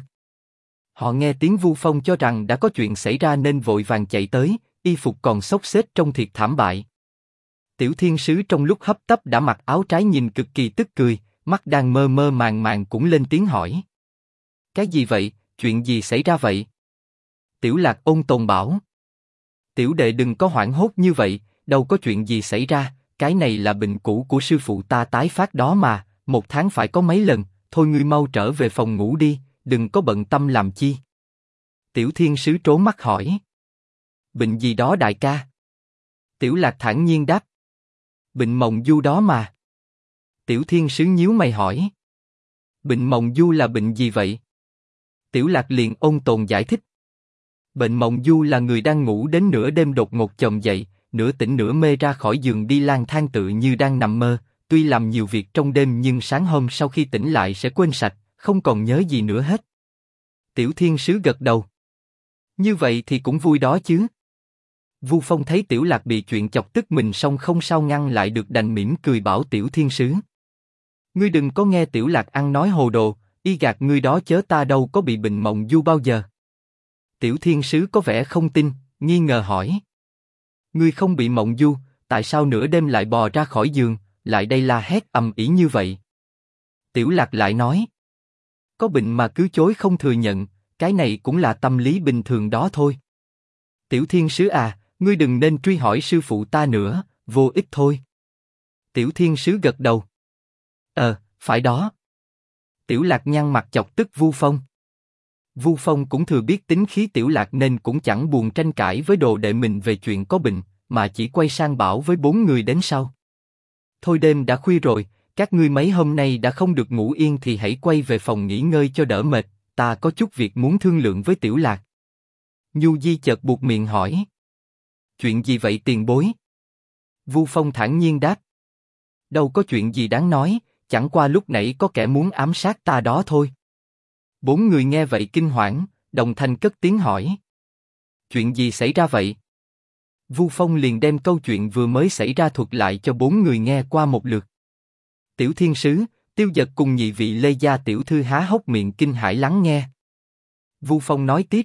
Họ nghe tiếng Vu Phong cho rằng đã có chuyện xảy ra nên vội vàng chạy tới, y phục còn xốc xếch trông thiệt thảm bại. Tiểu Thiên Sứ trong lúc hấp tấp đã mặc áo trái nhìn cực kỳ tức cười, mắt đang mơ mơ màng màng cũng lên tiếng hỏi: "Cái gì vậy? Chuyện gì xảy ra vậy?" Tiểu Lạc ôn tồn bảo: "Tiểu đệ đừng có hoảng hốt như vậy, đâu có chuyện gì xảy ra, cái này là bệnh cũ của sư phụ ta tái phát đó mà, 1 tháng phải có mấy lần, thôi ngươi mau trở về phòng ngủ đi, đừng có bận tâm làm chi." Tiểu Thiên Sứ trố mắt hỏi: "Bệnh gì đó đại ca?" Tiểu Lạc thản nhiên đáp: "Bệnh mộng du đó mà." Tiểu Thiên Sứ nhíu mày hỏi: "Bệnh mộng du là bệnh gì vậy?" Tiểu Lạc liền ôn tồn giải thích: "Bệnh mộng du là người đang ngủ đến nửa đêm đột ngột chồm dậy, nửa tỉnh nửa mê ra khỏi giường đi lang thang tự như đang nằm mơ, tuy làm nhiều việc trong đêm nhưng sáng hôm sau khi tỉnh lại sẽ quên sạch, không còn nhớ gì nữa hết." Tiểu Thiên Sứ gật đầu: "Như vậy thì cũng vui đó chứ." Vu Phong thấy Tiểu Lạc bị chuyện chọc tức mình song không sao ngăn lại được đành mỉm cười bảo Tiểu Thiên Sứ: "Ngươi đừng có nghe Tiểu Lạc ăn nói hồ đồ, y gạt ngươi đó chớ, ta đâu có bị bệnh mộng du bao giờ." Tiểu Thiên Sứ có vẻ không tin, nghi ngờ hỏi: "Ngươi không bị mộng du, tại sao nửa đêm lại bò ra khỏi giường, lại đây la hét ầm ĩ như vậy?" Tiểu Lạc lại nói: "Có bệnh mà cứ chối không thừa nhận, cái này cũng là tâm lý bình thường đó thôi." "Tiểu Thiên Sứ à, ngươi đừng nên truy hỏi sư phụ ta nữa, vô ích thôi." Tiểu Thiên Sứ gật đầu: Phải đó." Tiểu Lạc nhăn mặt chọc tức Vu Phong. Vu Phong cũng thừa biết tính khí Tiểu Lạc nên cũng chẳng buồn tranh cãi với đồ đệ mình về chuyện có bệnh, mà chỉ quay sang bảo với 4 người đến sau: "Thôi đêm đã khuya rồi, các ngươi mấy hôm nay đã không được ngủ yên thì hãy quay về phòng nghỉ ngơi cho đỡ mệt, ta có chút việc muốn thương lượng với Tiểu Lạc." Nhu Di chợt buột miệng hỏi: "Chuyện gì vậy tiền bối?" Vu Phong thản nhiên đáp: "Đâu có chuyện gì đáng nói, chẳng qua lúc nãy có kẻ muốn ám sát ta đó thôi. Bốn người nghe vậy kinh hoảng, đồng thanh cất tiếng hỏi. Chuyện gì xảy ra vậy? Vu Phong liền đem câu chuyện vừa mới xảy ra thuật lại cho bốn người nghe qua một lượt. Tiểu Thiên Sứ, Tiêu Dật cùng nhị vị Lê gia tiểu thư há hốc miệng kinh hãi lắng nghe. Vu Phong nói tiếp.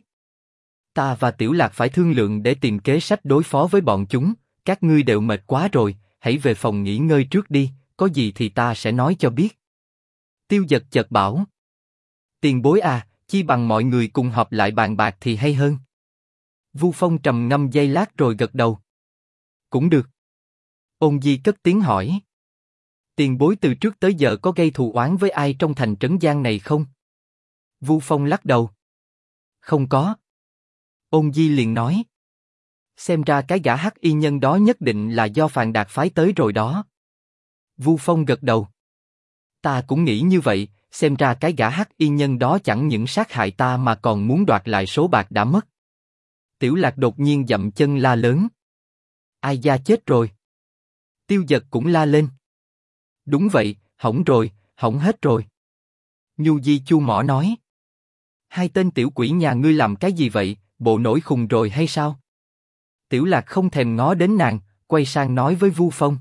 Ta và Tiểu Lạc phải thương lượng để tìm kế sách đối phó với bọn chúng, các ngươi đều mệt quá rồi, hãy về phòng nghỉ ngơi trước đi, có gì thì ta sẽ nói cho biết. Tiêu Dật chợt bảo. Tiền bối à, chi bằng mọi người cùng họp lại bàn bạc thì hay hơn. Vu Phong trầm ngâm giây lát rồi gật đầu. Cũng được. Ôn Di cất tiếng hỏi. Tiền bối từ trước tới giờ có gây thù oán với ai trong thành trấn Giang này không? Vu Phong lắc đầu. Không có. Ôn Di liền nói. Xem ra cái gã hắc y nhân đó nhất định là do Phàn Đạt phái tới rồi đó. Vu Phong gật đầu. Ta cũng nghĩ như vậy, xem ra cái gã hắc y nhân đó chẳng những sát hại ta mà còn muốn đoạt lại số bạc đã mất. Tiểu Lạc đột nhiên dậm chân la lớn. Ai da chết rồi. Tiêu Dật cũng la lên. Đúng vậy, hỏng rồi, hỏng hết rồi. Nhu Di chu mỏ nói. Hai tên tiểu quỷ nhà ngươi làm cái gì vậy, bộ nổi khùng rồi hay sao? Tiểu Lạc không thèm ngó đến nàng, quay sang nói với Vu Phong.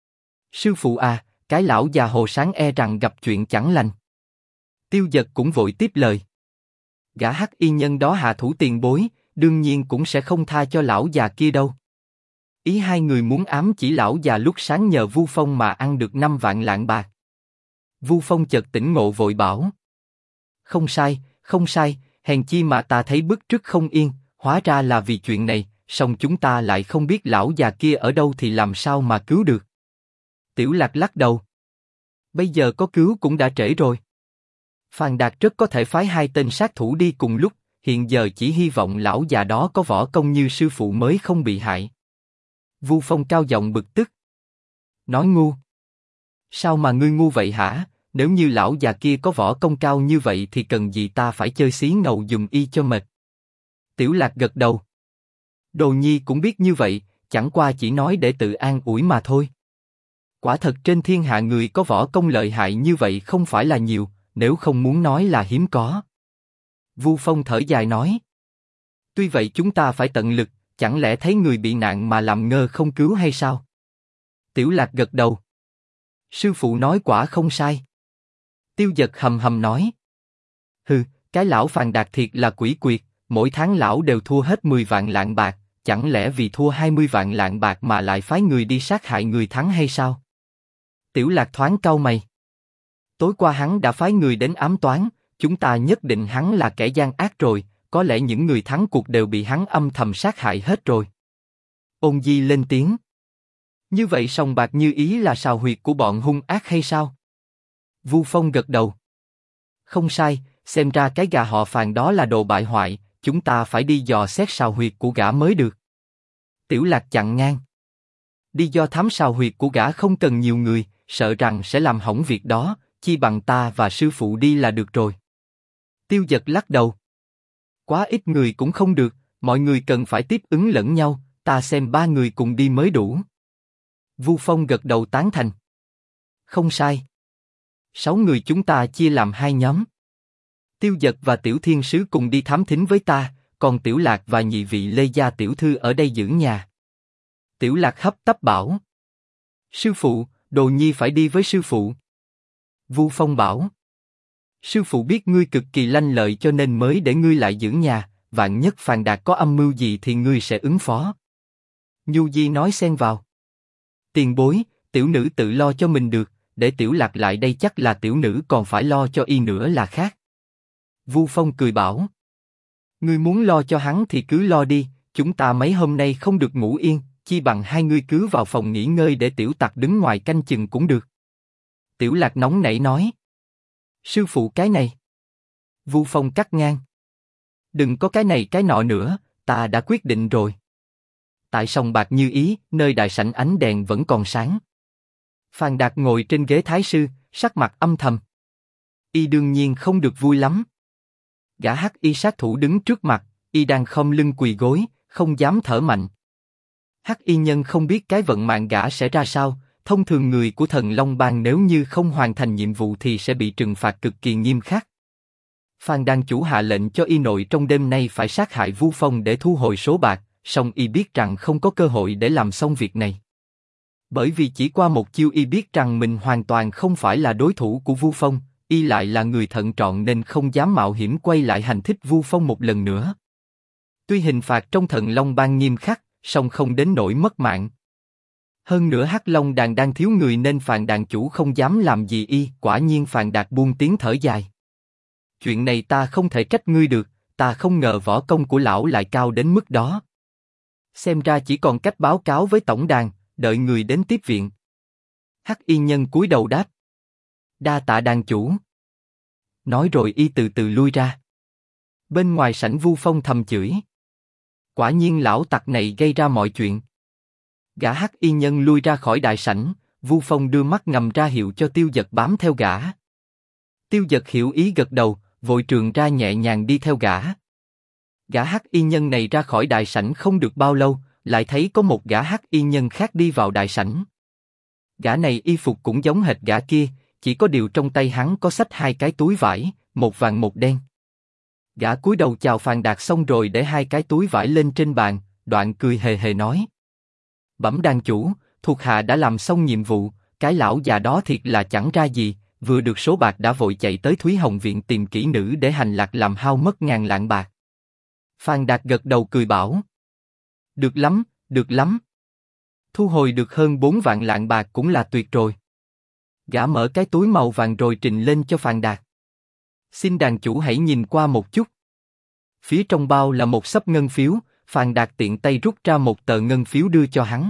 Sư phụ à, cái lão già hồ sáng e rằng gặp chuyện chẳng lành. Tiêu Dật cũng vội tiếp lời. Gã hắc y nhân đó hạ thủ tiền bối, đương nhiên cũng sẽ không tha cho lão già kia đâu. Ý hai người muốn ám chỉ lão già lúc sáng nhờ Vu Phong mà ăn được 5 vạn lạng bạc. Vu Phong chợt tỉnh ngộ vội bảo. Không sai, không sai, hèn chi mà ta thấy bức trước không yên, hóa ra là vì chuyện này, song chúng ta lại không biết lão già kia ở đâu thì làm sao mà cứu được. Tiểu Lạc lắc đầu. Bây giờ có cứu cũng đã trễ rồi. Phàn Đạt rất có thể phái hai tên sát thủ đi cùng lúc, hiện giờ chỉ hy vọng lão già đó có võ công như sư phụ mới không bị hại. Vu Phong cao giọng bực tức. Nói ngu. Sao mà ngươi ngu vậy hả? Nếu như lão già kia có võ công cao như vậy thì cần gì ta phải chơi xí ngầu dùng y cho mệt. Tiểu Lạc gật đầu. Đồ Nhi cũng biết như vậy, chẳng qua chỉ nói để tự an ủi mà thôi. Quả thật trên thiên hạ người có võ công lợi hại như vậy không phải là nhiều, nếu không muốn nói là hiếm có. Vu Phong thở dài nói. Tuy vậy chúng ta phải tận lực, chẳng lẽ thấy người bị nạn mà làm ngơ không cứu hay sao? Tiểu Lạc gật đầu. Sư phụ nói quả không sai. Tiêu Dật hầm hầm nói. Hừ, cái lão Phàn Đạt thiệt là quỷ quyệt, mỗi tháng lão đều thua hết 10 vạn lạng bạc, chẳng lẽ vì thua 20 vạn lạng bạc mà lại phái người đi sát hại người thắng hay sao? Tiểu Lạc thoáng cau mày. Tối qua hắn đã phái người đến ám toán, chúng ta nhất định hắn là kẻ gian ác rồi, có lẽ những người thắng cuộc đều bị hắn âm thầm sát hại hết rồi. Ôn Di lên tiếng. Như vậy sòng bạc như ý là sào huyệt của bọn hung ác hay sao? Vu Phong gật đầu. Không sai, xem ra cái gà họ Phàn đó là đồ bại hoại, chúng ta phải đi dò xét sào huyệt của gã mới được. Tiểu Lạc chặn ngang. Đi do thám sào huyệt của gã không cần nhiều người, sợ rằng sẽ làm hỏng việc đó, chi bằng ta và sư phụ đi là được rồi. Tiêu Dật lắc đầu. Quá ít người cũng không được, mọi người cần phải tiếp ứng lẫn nhau, ta xem 3 người cùng đi mới đủ. Vu Phong gật đầu tán thành. Không sai. 6 người chúng ta chia làm 2 nhóm. Tiêu Dật và Tiểu Thiên Sứ cùng đi thám thính với ta, còn Tiểu Lạc và nhị vị Lê gia tiểu thư ở đây giữ nhà. Tiểu Lạc hấp tấp bảo. Sư phụ, Đồ Nhi phải đi với sư phụ. Vu Phong bảo. Sư phụ biết ngươi cực kỳ lanh lợi cho nên mới để ngươi lại giữ nhà, vạn nhất Phàn Đạt có âm mưu gì thì ngươi sẽ ứng phó. Nhu Di nói xen vào. Tiền bối, tiểu nữ tự lo cho mình được, để Tiểu Lạc lại đây chắc là tiểu nữ còn phải lo cho y nữa là khác. Vu Phong cười bảo. Ngươi muốn lo cho hắn thì cứ lo đi, chúng ta mấy hôm nay không được ngủ yên, chi bằng hai ngươi cứ vào phòng nghỉ ngơi để tiểu tặc đứng ngoài canh chừng cũng được. Tiểu Lạc nóng nảy nói. Sư phụ cái này. Vu Phong cắt ngang. Đừng có cái này cái nọ nữa, ta đã quyết định rồi. Tại sòng bạc như ý, nơi đại sảnh ánh đèn vẫn còn sáng. Phàn Đạt ngồi trên ghế thái sư, sắc mặt âm thầm. Y đương nhiên không được vui lắm. Gã hắc y sát thủ đứng trước mặt, y đang khom lưng quỳ gối, không dám thở mạnh. Hắc y nhân không biết cái vận mạng gã sẽ ra sao, Thông thường người của Thần Long Bang nếu như không hoàn thành nhiệm vụ thì sẽ bị trừng phạt cực kỳ nghiêm khắc. Phan Đan chủ hạ lệnh cho y nội trong đêm nay phải sát hại Vu Phong để thu hồi số bạc, song y biết rằng không có cơ hội để làm xong việc này. Bởi vì chỉ qua một chiêu y biết rằng mình hoàn toàn không phải là đối thủ của Vu Phong, y lại là người thận trọng nên không dám mạo hiểm quay lại hành thích Vu Phong một lần nữa. Tuy hình phạt trong Thần Long Bang nghiêm khắc, song không đến nỗi mất mạng. Hơn nữa Hắc Long đàn đang thiếu người nên Phàn đàn chủ không dám làm gì y. Quả nhiên Phàn Đạt buông tiếng thở dài. Chuyện này ta không thể trách ngươi được, ta không ngờ võ công của lão lại cao đến mức đó. Xem ra chỉ còn cách báo cáo với tổng đàn, đợi người đến tiếp viện. Hắc Y Nhân cúi đầu đáp. Đa tạ đàn chủ. Nói rồi y từ từ lui ra. Bên ngoài sảnh Vu Phong thầm chửi. Quả nhiên lão tặc này gây ra mọi chuyện. Gã Hắc Y Nhân lui ra khỏi đại sảnh, Vu Phong đưa mắt ngầm ra hiệu cho Tiêu Dật bám theo gã. Tiêu Dật hiểu ý gật đầu, vội trường ra nhẹ nhàng đi theo gã. Gã Hắc Y Nhân này ra khỏi đại sảnh không được bao lâu, lại thấy có một gã Hắc Y Nhân khác đi vào đại sảnh. Gã này y phục cũng giống hệt gã kia, chỉ có điều trong tay hắn có xách hai cái túi vải, một vàng một đen. Gã cúi đầu chào Phàn Đạt xong rồi để hai cái túi vải lên trên bàn, đoạn cười hề hề nói. Bẩm đàn chủ, thuộc hạ đã làm xong nhiệm vụ, cái lão già đó thiệt là chẳng ra gì, vừa được số bạc đã vội chạy tới Thúy Hồng Viện tìm kỹ nữ để hành lạc làm hao mất ngàn lạng bạc. Phàn Đạt gật đầu cười bảo. Được lắm, được lắm. Thu hồi được hơn 4 vạn lạng bạc cũng là tuyệt rồi. Gã mở cái túi màu vàng rồi trình lên cho Phàn Đạt. Xin đàn chủ hãy nhìn qua một chút. Phía trong bao là một xấp ngân phiếu, Phàn Đạt tiện tay rút ra một tờ ngân phiếu đưa cho hắn.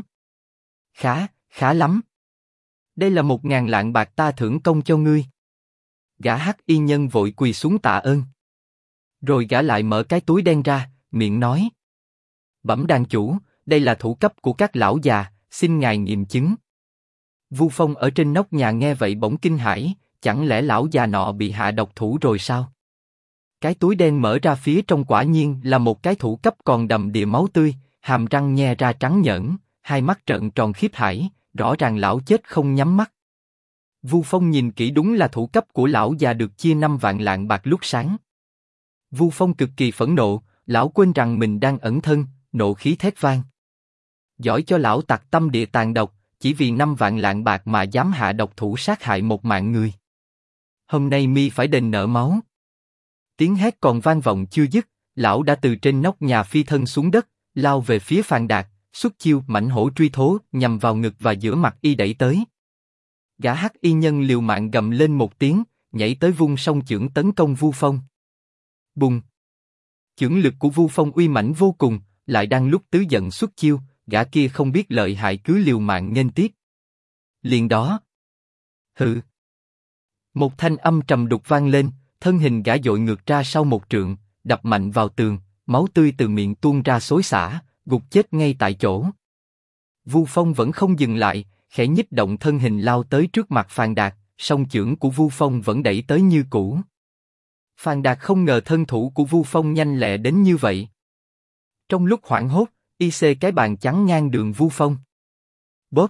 Khá lắm. Đây là 1.000 lạng bạc ta thưởng công cho ngươi. Gã Hắc Y Nhân vội quỳ xuống tạ ơn. Rồi gã lại mở cái túi đen ra, miệng nói. Bẩm đàn chủ, đây là thủ cấp của các lão già, xin ngài nghiệm chứng. Vu Phong ở trên nóc nhà nghe vậy bỗng kinh hãi, chẳng lẽ lão già nọ bị hạ độc thủ rồi sao? Cái túi đen mở ra phía trong quả nhiên là một cái thủ cấp còn đầm đìa máu tươi, hàm răng nhe ra trắng nhởn, hai mắt trợn tròn khiếp hãi, rõ ràng lão chết không nhắm mắt. Vu Phong nhìn kỹ đúng là thủ cấp của lão già được chia 5 vạn lạng bạc lúc sáng. Vu Phong cực kỳ phẫn nộ, lão quên rằng mình đang ẩn thân, nộ khí thét vang. Giỏi cho lão tặc tâm địa tàn độc, chỉ vì 5 vạn lạng bạc mà dám hạ độc thủ sát hại một mạng người. Hôm nay mi phải đền nợ máu. Tiếng hét còn vang vọng chưa dứt, lão đã từ trên nóc nhà phi thân xuống đất, lao về phía Phàn Đạt, xuất chiêu mãnh hổ truy thố nhằm vào ngực và giữa mặt y đẩy tới. Gã Hắc Y Nhân liều mạng gầm lên một tiếng, nhảy tới vung song chưởng tấn công Vu Phong. Bùng! Chưởng lực của Vu Phong uy mãnh vô cùng, lại đang lúc tứ giận xuất chiêu, gã kia không biết lợi hại cứ liều mạng nghênh tiếp. Liền đó, hừ! Một thanh âm trầm đục vang lên, thân hình gã dội ngược ra sau một trượng, đập mạnh vào tường, máu tươi từ miệng tuôn ra xối xả, gục chết ngay tại chỗ. Vu Phong vẫn không dừng lại, khẽ nhích động thân hình lao tới trước mặt Phàn Đạt, song chưởng của Vu Phong vẫn đẩy tới như cũ. Phàn Đạt không ngờ thân thủ của Vu Phong nhanh lẹ đến như vậy. Trong lúc hoảng hốt, y xê cái bàn chắn ngang đường Vu Phong. Bóp!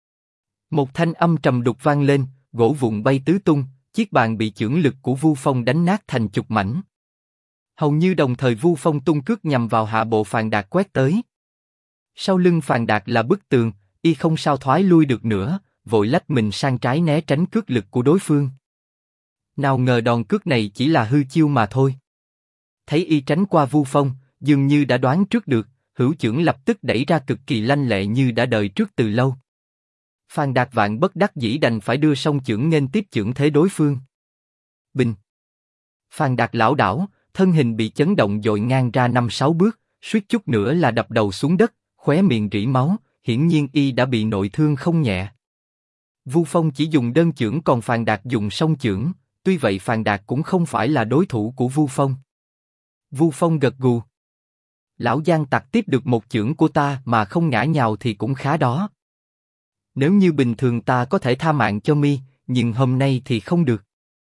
Một thanh âm trầm đục vang lên, gỗ vụn bay tứ tung, chiếc bàn bị chưởng lực của Vu Phong đánh nát thành chục mảnh. Hầu như đồng thời Vu Phong tung cước nhằm vào hạ bộ Phàn Đạt quét tới. Sau lưng Phàn Đạt là bức tường, y không sao thoái lui được nữa, vội lách mình sang trái né tránh cước lực của đối phương. Nào ngờ đòn cước này chỉ là hư chiêu mà thôi. Thấy y tránh qua Vu Phong, dường như đã đoán trước được, hữu chưởng lập tức đẩy ra cực kỳ lanh lẹ như đã đợi trước từ lâu. Phàn Đạt vạn bất đắc dĩ đành phải đưa song chưởng nghênh tiếp chưởng thế đối phương. Bình! Phàn Đạt lảo đảo, thân hình bị chấn động dội ngang ra 5-6 bước, suýt chút nữa là đập đầu xuống đất, khóe miệng rỉ máu, hiển nhiên y đã bị nội thương không nhẹ. Vu Phong chỉ dùng đơn chưởng còn Phàn Đạt dùng song chưởng, tuy vậy Phàn Đạt cũng không phải là đối thủ của Vu Phong. Vu Phong gật gù. Lão giang tặc tiếp được một chưởng của ta mà không ngã nhào thì cũng khá đó. Nếu như bình thường ta có thể tha mạng cho mi, nhưng hôm nay thì không được.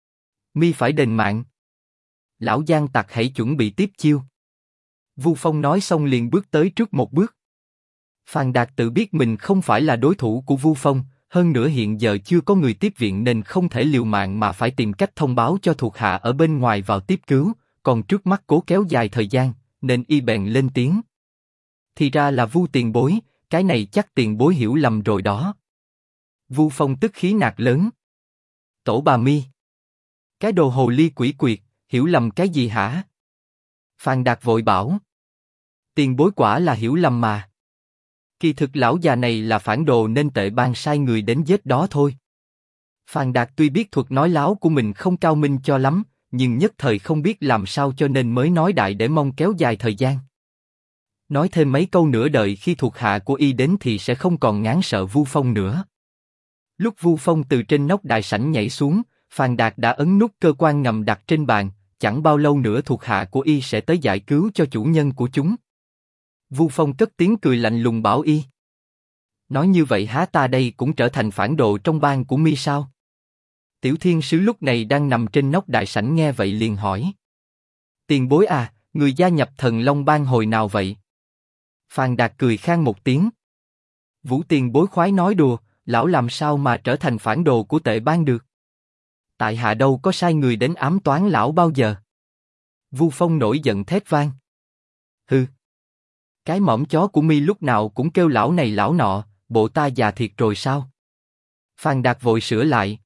Mi phải đền mạng. Lão giang tặc hãy chuẩn bị tiếp chiêu. Vu Phong nói xong liền bước tới trước một bước. Phàn Đạt tự biết mình không phải là đối thủ của Vu Phong, hơn nữa hiện giờ chưa có người tiếp viện nên không thể liều mạng mà phải tìm cách thông báo cho thuộc hạ ở bên ngoài vào tiếp cứu, còn trước mắt cố kéo dài thời gian, nên y bèn lên tiếng. Thì ra là Vu tiền bối, cái này chắc tiền bối hiểu lầm rồi đó. Vu Phong tức khí nạt lớn. Tổ bà Mi, cái đồ hồ ly quỷ quyệt, hiểu lầm cái gì hả? Phan Đạt vội bảo. Tiền bối quả là hiểu lầm mà. Kỳ thực lão già này là phản đồ nên tệ bang sai người đến giết đó thôi. Phan Đạt tuy biết thuật nói láo của mình không cao minh cho lắm, nhưng nhất thời không biết làm sao cho nên mới nói đại để mong kéo dài thời gian. Nói thêm mấy câu nữa đợi khi thuộc hạ của y đến thì sẽ không còn ngán sợ Vu Phong nữa. Lúc Vu Phong từ trên nóc đại sảnh nhảy xuống, Phan Đạt đã ấn nút cơ quan ngầm đặt trên bàn, chẳng bao lâu nữa thuộc hạ của y sẽ tới giải cứu cho chủ nhân của chúng. Vu Phong cất tiếng cười lạnh lùng bảo y. Nói như vậy há ta đây cũng trở thành phản đồ trong bang của mi sao? Tiểu Thiên Sứ lúc này đang nằm trên nóc đại sảnh nghe vậy liền hỏi. Tiền bối à, người gia nhập Thần Long bang hồi nào vậy? Phan Đạt cười khan một tiếng. Vũ tiền bối khoái nói đùa, lão làm sao mà trở thành phản đồ của tệ bang được? Tại hạ đâu có sai người đến ám toán lão bao giờ. Vu Phong nổi giận thét vang. Hừ. Cái mõm chó của mi lúc nào cũng kêu lão này lão nọ, bộ ta già thiệt rồi sao? Phan Đạt vội sửa lại.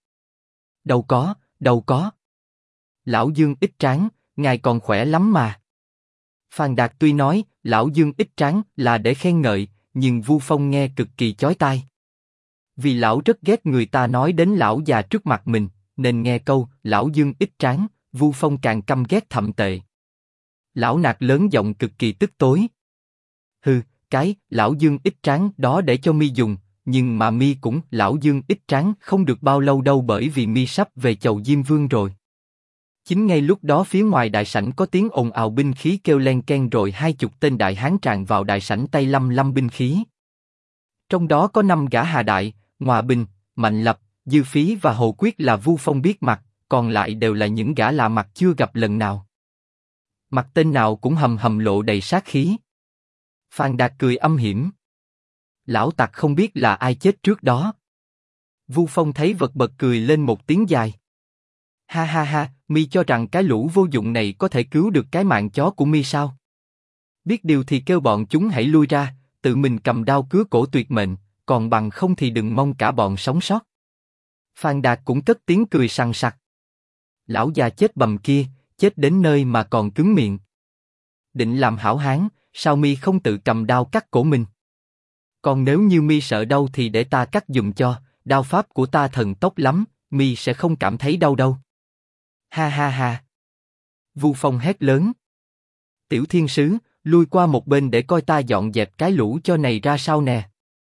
Đâu có. Lão Dương ít tráng, ngài còn khỏe lắm mà. Phan Đạt tuy nói lão Dương ít tráng là để khen ngợi, nhưng Vu Phong nghe cực kỳ chói tai. Vì lão rất ghét người ta nói đến lão già trước mặt mình, nên nghe câu lão Dương ít tráng, Vu Phong càng căm ghét thậm tệ. Lão nạt lớn giọng cực kỳ tức tối. Hừ, cái lão Dương ít tráng đó để cho mi dùng, nhưng mà mi cũng lão Dương ít tráng không được bao lâu đâu bởi vì mi sắp về chầu Diêm Vương rồi. Chính ngay lúc đó phía ngoài đại sảnh có tiếng ồn ào binh khí kêu len ken rồi 20 tên đại hán tràn vào đại sảnh tay lăm lăm binh khí. Trong đó có 5 gã Hà Đại, Ngoà Bình, Mạnh Lập, Dư Phí và Hồ Quyết là Vu Phong biết mặt, còn lại đều là những gã lạ mặt chưa gặp lần nào. Mặt tên nào cũng hầm hầm lộ đầy sát khí. Phan Đạt cười âm hiểm. Lão tặc không biết là ai chết trước đó. Vu Phong thấy vật bật cười lên một tiếng dài. Ha ha ha, mi cho rằng cái lũ vô dụng này có thể cứu được cái mạng chó của mi sao? Biết điều thì kêu bọn chúng hãy lui ra, tự mình cầm đao cứa cổ tuyệt mệnh, còn bằng không thì đừng mong cả bọn sống sót. Phan Đạt cũng cất tiếng cười sằng sặc. Lão già chết bầm kia, chết đến nơi mà còn cứng miệng. Định làm hảo hán, sao mi không tự cầm đao cắt cổ mình? Còn nếu như mi sợ đau thì để ta cắt giùm cho, đao pháp của ta thần tốc lắm, mi sẽ không cảm thấy đau đâu. Ha ha ha. Vu Phong hét lớn. Tiểu Thiên Sứ, lui qua một bên để coi ta dọn dẹp cái lũ cho này ra sao nè.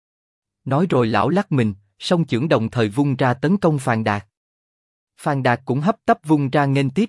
Nói rồi lão lắc mình, song chưởng đồng thời vung ra tấn công Phan Đạt. Phan Đạt cũng hấp tấp vung ra nghênh tiếp.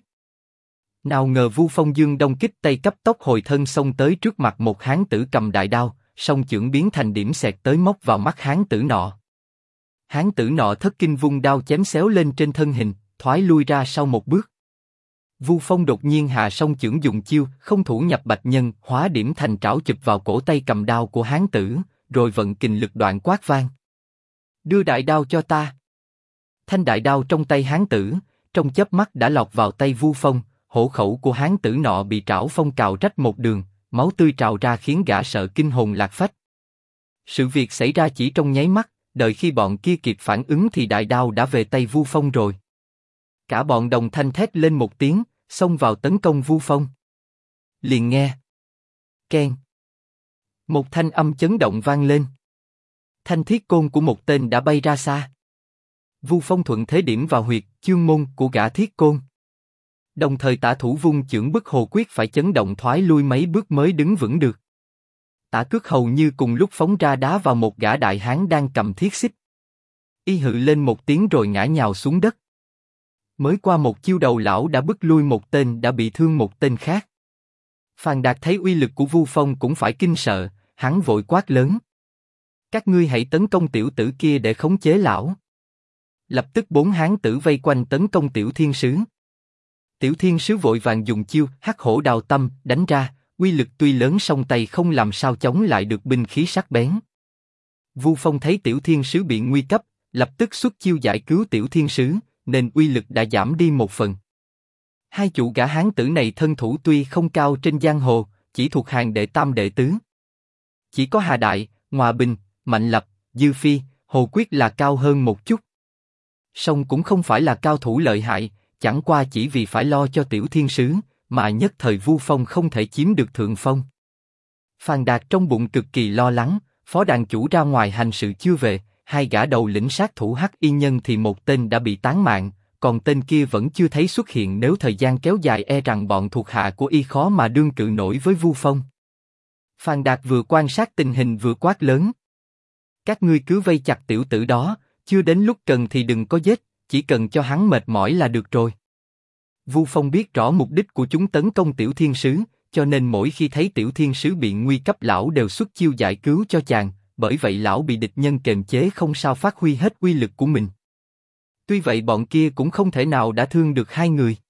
Nào ngờ Vu Phong dương đông kích tây cấp tốc hồi thân xông tới trước mặt một hán tử cầm đại đao, song chưởng biến thành điểm xẹt tới móc vào mắt hán tử nọ. Hán tử nọ thất kinh vung đao chém xéo lên trên thân hình, thoái lui ra sau một bước. Vu Phong đột nhiên hạ song chưởng dùng chiêu không thủ nhập bạch nhân, hóa điểm thành trảo chụp vào cổ tay cầm đao của hán tử, rồi vận kình lực đoạn quát vang. Đưa đại đao cho ta. Thanh đại đao trong tay hán tử, trong chớp mắt đã lọt vào tay Vu Phong, hổ khẩu của hán tử nọ bị trảo phong cào rách một đường, máu tươi trào ra khiến gã sợ kinh hồn lạc phách. Sự việc xảy ra chỉ trong nháy mắt, đợi khi bọn kia kịp phản ứng thì đại đao đã về tay Vu Phong rồi. Cả bọn đồng thanh thét lên một tiếng, xông vào tấn công Vu Phong. Liền nghe keng, một thanh âm chấn động vang lên. Thanh thiết côn của một tên đã bay ra xa. Vu Phong thuận thế điểm vào huyệt chương môn của gã thiết côn. Đồng thời tả thủ vung chưởng bức Hồ Quyết phải chấn động thoái lui mấy bước mới đứng vững được. Tả cước hầu như cùng lúc phóng ra đá vào một gã đại hán đang cầm thiết xích. Y hự lên một tiếng rồi ngã nhào xuống đất. Mới qua một chiêu đầu lão đã bức lui một tên đã bị thương một tên khác. Phan Đạt thấy uy lực của Vu Phong cũng phải kinh sợ, hắn vội quát lớn. Các ngươi hãy tấn công tiểu tử kia để khống chế lão. Lập tức 4 hán tử vây quanh tấn công Tiểu Thiên Sứ. Tiểu Thiên Sứ vội vàng dùng chiêu Hắc Hổ Đào Tâm đánh ra, uy lực tuy lớn song tay không làm sao chống lại được binh khí sắc bén. Vu Phong thấy Tiểu Thiên Sứ bị nguy cấp, lập tức xuất chiêu giải cứu Tiểu Thiên Sứ, nên uy lực đã giảm đi một phần. Hai chủ gã hán tử này thân thủ tuy không cao trên giang hồ, chỉ thuộc hàng đệ tam đệ tứ. Chỉ có Hà Đại, Hòa Bình, Mạnh Lập, Dư Phi, Hồ Quyết là cao hơn một chút. Song cũng không phải là cao thủ lợi hại, chẳng qua chỉ vì phải lo cho Tiểu Thiên Sứ, mà nhất thời Vu Phong không thể chiếm được thượng phong. Phan Đạt trong bụng cực kỳ lo lắng, phó đàn chủ ra ngoài hành sự chưa về, hai gã đầu lĩnh sát thủ Hắc Y Nhân thì một tên đã bị tán mạng, còn tên kia vẫn chưa thấy xuất hiện, nếu thời gian kéo dài e rằng bọn thuộc hạ của y khó mà đương cự nổi với Vu Phong. Phan Đạt vừa quan sát tình hình vừa quát lớn: các ngươi cứ vây chặt tiểu tử đó, chưa đến lúc cần thì đừng có giết, chỉ cần cho hắn mệt mỏi là được rồi. Vu Phong biết rõ mục đích của chúng tấn công Tiểu Thiên Sứ, cho nên mỗi khi thấy Tiểu Thiên Sứ bị nguy cấp lão đều xuất chiêu giải cứu cho chàng, bởi vậy lão bị địch nhân kềm chế không sao phát huy hết uy lực của mình. Tuy vậy bọn kia cũng không thể nào đã thương được hai người.